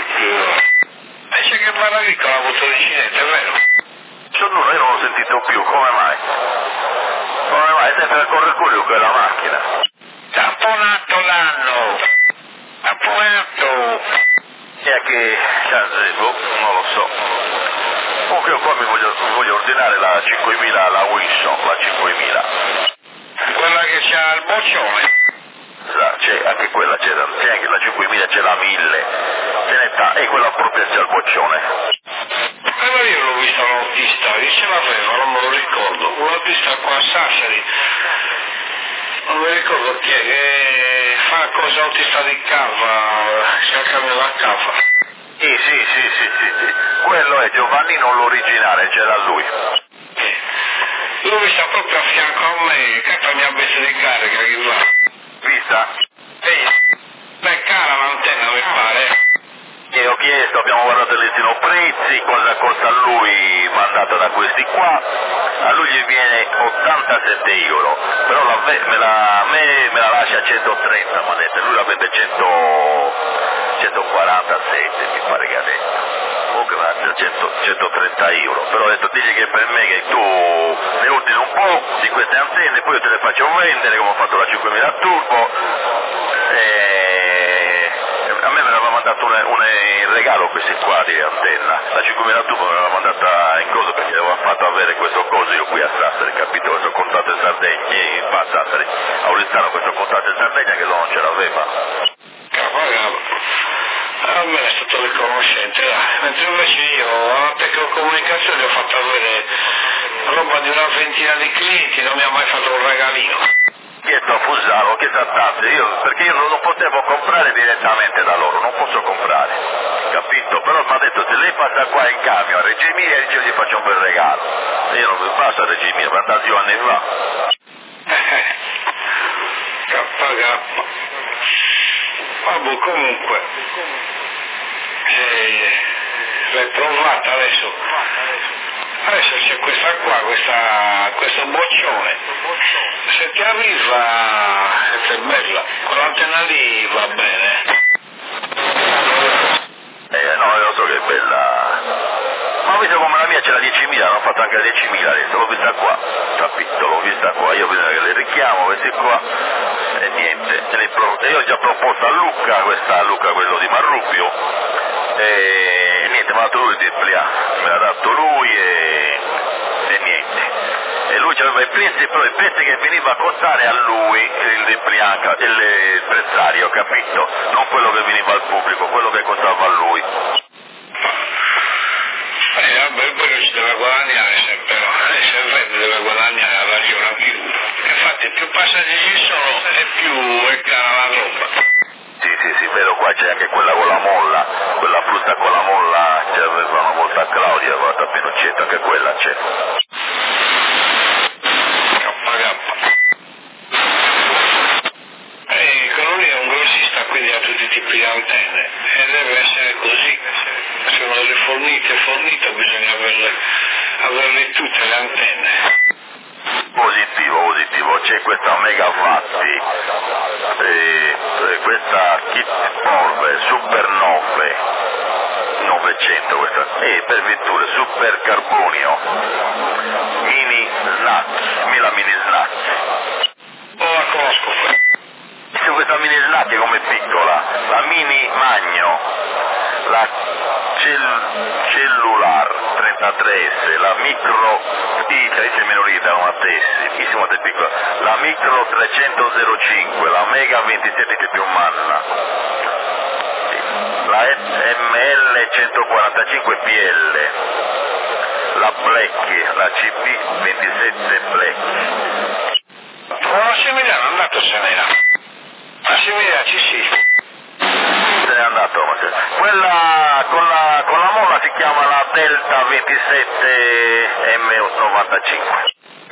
E c'è che Maragricola ha avuto l'incidente, è vero? Sono io non l'ho sentito più, come mai? Come mai? Sempre con Mercurio quella macchina. Tamponato l'anno. Tamponato. E a che chance, boh, non lo so. Comunque io qua mi voglio, mi voglio ordinare la cinquemila, la Wilson, la cinquemila. Quella che c'ha il boccione. Sa, c'è anche quella, c'è, c'è anche la cinquemila, c'è la mille, ce n'è ta- e quella proprio c'è il boccione. Allora io l'ho vista l'autista, io ce l'avevo, non me lo ricordo. Un autista qua a Sassari. Non mi ricordo chi è, che fa cosa autista di cava, si ha cambiato la cava. Sì, sì, sì, sì, sì, sì. Quello è Giovannino l'originale, c'era lui. L'ho vista proprio a fianco a me, che mi ha messo di carica che va. Vista? Ehi, beh, cara l'antenna mi pare. E ho chiesto, abbiamo guardato il listino prezzi, cosa costa a lui mandata da questi qua, a lui gli viene ottantasette euro, però la, me, la, me, me la lascia a centotrenta, mi ha detto, lui la vende cento, centoquarantasette, mi pare che ha detto. Comunque mi ha detto cento, centotrenta euro, però ho detto digli che per me che tu ne ordini un po' di queste antenne, poi io te le faccio vendere come ho fatto la cinquemila turbo, e a me me l'aveva mandato un, un, in regalo questi qua di antenna, la cinquemila turbo me l'aveva mandata in cosa perché avevo fatto avere questo coso io qui a Sassari, capito? Questo contatto in Sardegna, e a Sassari, a Oristano questo contatto in Sardegna che non ce l'aveva. A me è stato riconoscente, dai. Mentre invece io alla tecnocomunicazione ho fatto avere roba di una ventina di clienti, non mi ha mai fatto un regalino. Chiesto a Fusaro, chiesto a tanti, io, perché io non potevo comprare direttamente da loro, non posso comprare, capito? Però mi ha detto se lei passa qua in camion a Reggio Emilia io gli faccio un bel regalo. E io non mi passo a Reggio Emilia, per tanti anni fa. K K. Vabbè, comunque, eh, l'hai provata adesso. Adesso c'è questa qua, questa, questo boccione. Se ti arriva, è bella, quell'antenna lì va bene. Eh no, io lo so che è bella. Ma ho visto come la mia c'è la diecimila, l'ho fatta anche la diecimila adesso, l'ho vista qua, capito, l'ho vista qua, io bisogna che le richiamo, questi qua, e niente, e pro- io ho già proposto a Luca, questa a Luca quello di Marrubio, e niente, mi ha dato lui il display, me l'ha dato lui e, e niente. E lui aveva i prezzi, però i prezzi che veniva a costare a lui il display, il, il prezzario, capito? Non quello che veniva al pubblico, quello che costava a lui. Eh, vabbè, poi non ci deve guadagnare sempre, no? Eh, se è infatti, più passaggi ci sono e più è cara la roba. Sì, sì, sì, vero, qua c'è anche quella con la molla, quella frutta con la molla, c'è una volta a Claudia, guarda Pinochetto, anche quella c'è. E quello lì è un grossista, quindi ha tutti i tipi di antenne e deve essere così. Se uno le fornite, fornito, bisogna averle, averle tutte le antenne. Positivo, positivo, c'è questa Megafatti, eh, questa Kit Porve, Super nove, novecento questa, e per vetture Super Carbonio, Mini Snack, la Mini Snack. Non la conosco. C'è questa Mini Snack come piccola, la Mini Magno, la cell- Cellular trentatré S, la Micro, sì, dice minorita, una tessissima, piccola, la Micro trecento zero cinque, la Mega ventisette che è più manna, la M L centoquarantacinque P L, la Black, la C B ventisette Black. Una Simigliano è andato, se n'era. A Simigliano ci sì. Se n'è andato, ma se... quella con la, con la molla si chiama la Delta ventisette M novantacinque.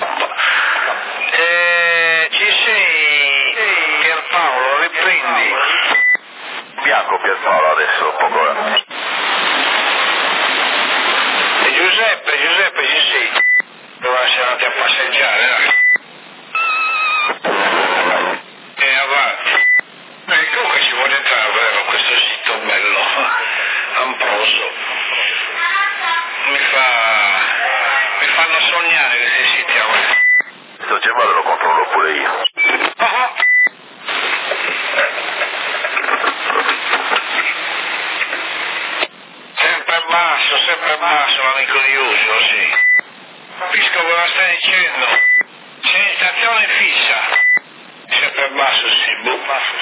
Eh, ci sei, Pierpaolo, riprendi. Bianco Pierpaolo adesso, poco avanti. E Giuseppe, Giuseppe, ci sei. Dove siamo andati a passeggiare, dai. E avanti. E comunque ci vuole entrare a vedere questo sito bello, amproso. Mi fa... mi fanno sognare questi siti a me. Questo c'è vado, lo controllo pure io. Uh-huh. Sempre basso, sempre basso l'amico di Uso, sì. Capisco cosa stai dicendo. C'è in stazione fissa. Sempre basso, sì, boh.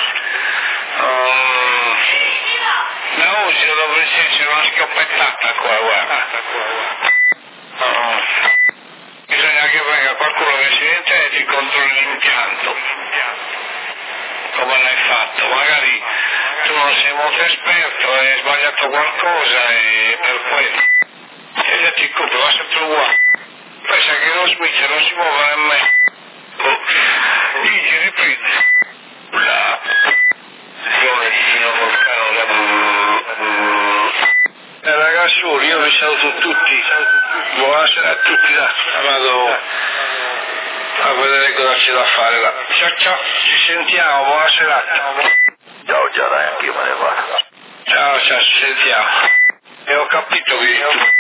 Um, da Uso dovrebbe essere una schioppettata qua, guarda. Um, bisogna che venga qualcuno che si mette e ti controlli l'impianto. Come l'hai fatto? Magari tu non sei molto esperto, hai sbagliato qualcosa e per quello. E già ti copri, va sempre uguale. Pensa che lo switch non si muove nemmeno. Oh, Gigi, riprendi. La sessione di Sino Vulcano da... Eh, ragazzi, io vi saluto tutti. Buonasera a tutti, là. Vado a vedere cosa c'è da fare là. Ciao ciao, ci sentiamo, buona serata. Ciao, ciao, dai, anch'io me ne vado. Ciao ciao, ci sentiamo. E ho capito che tu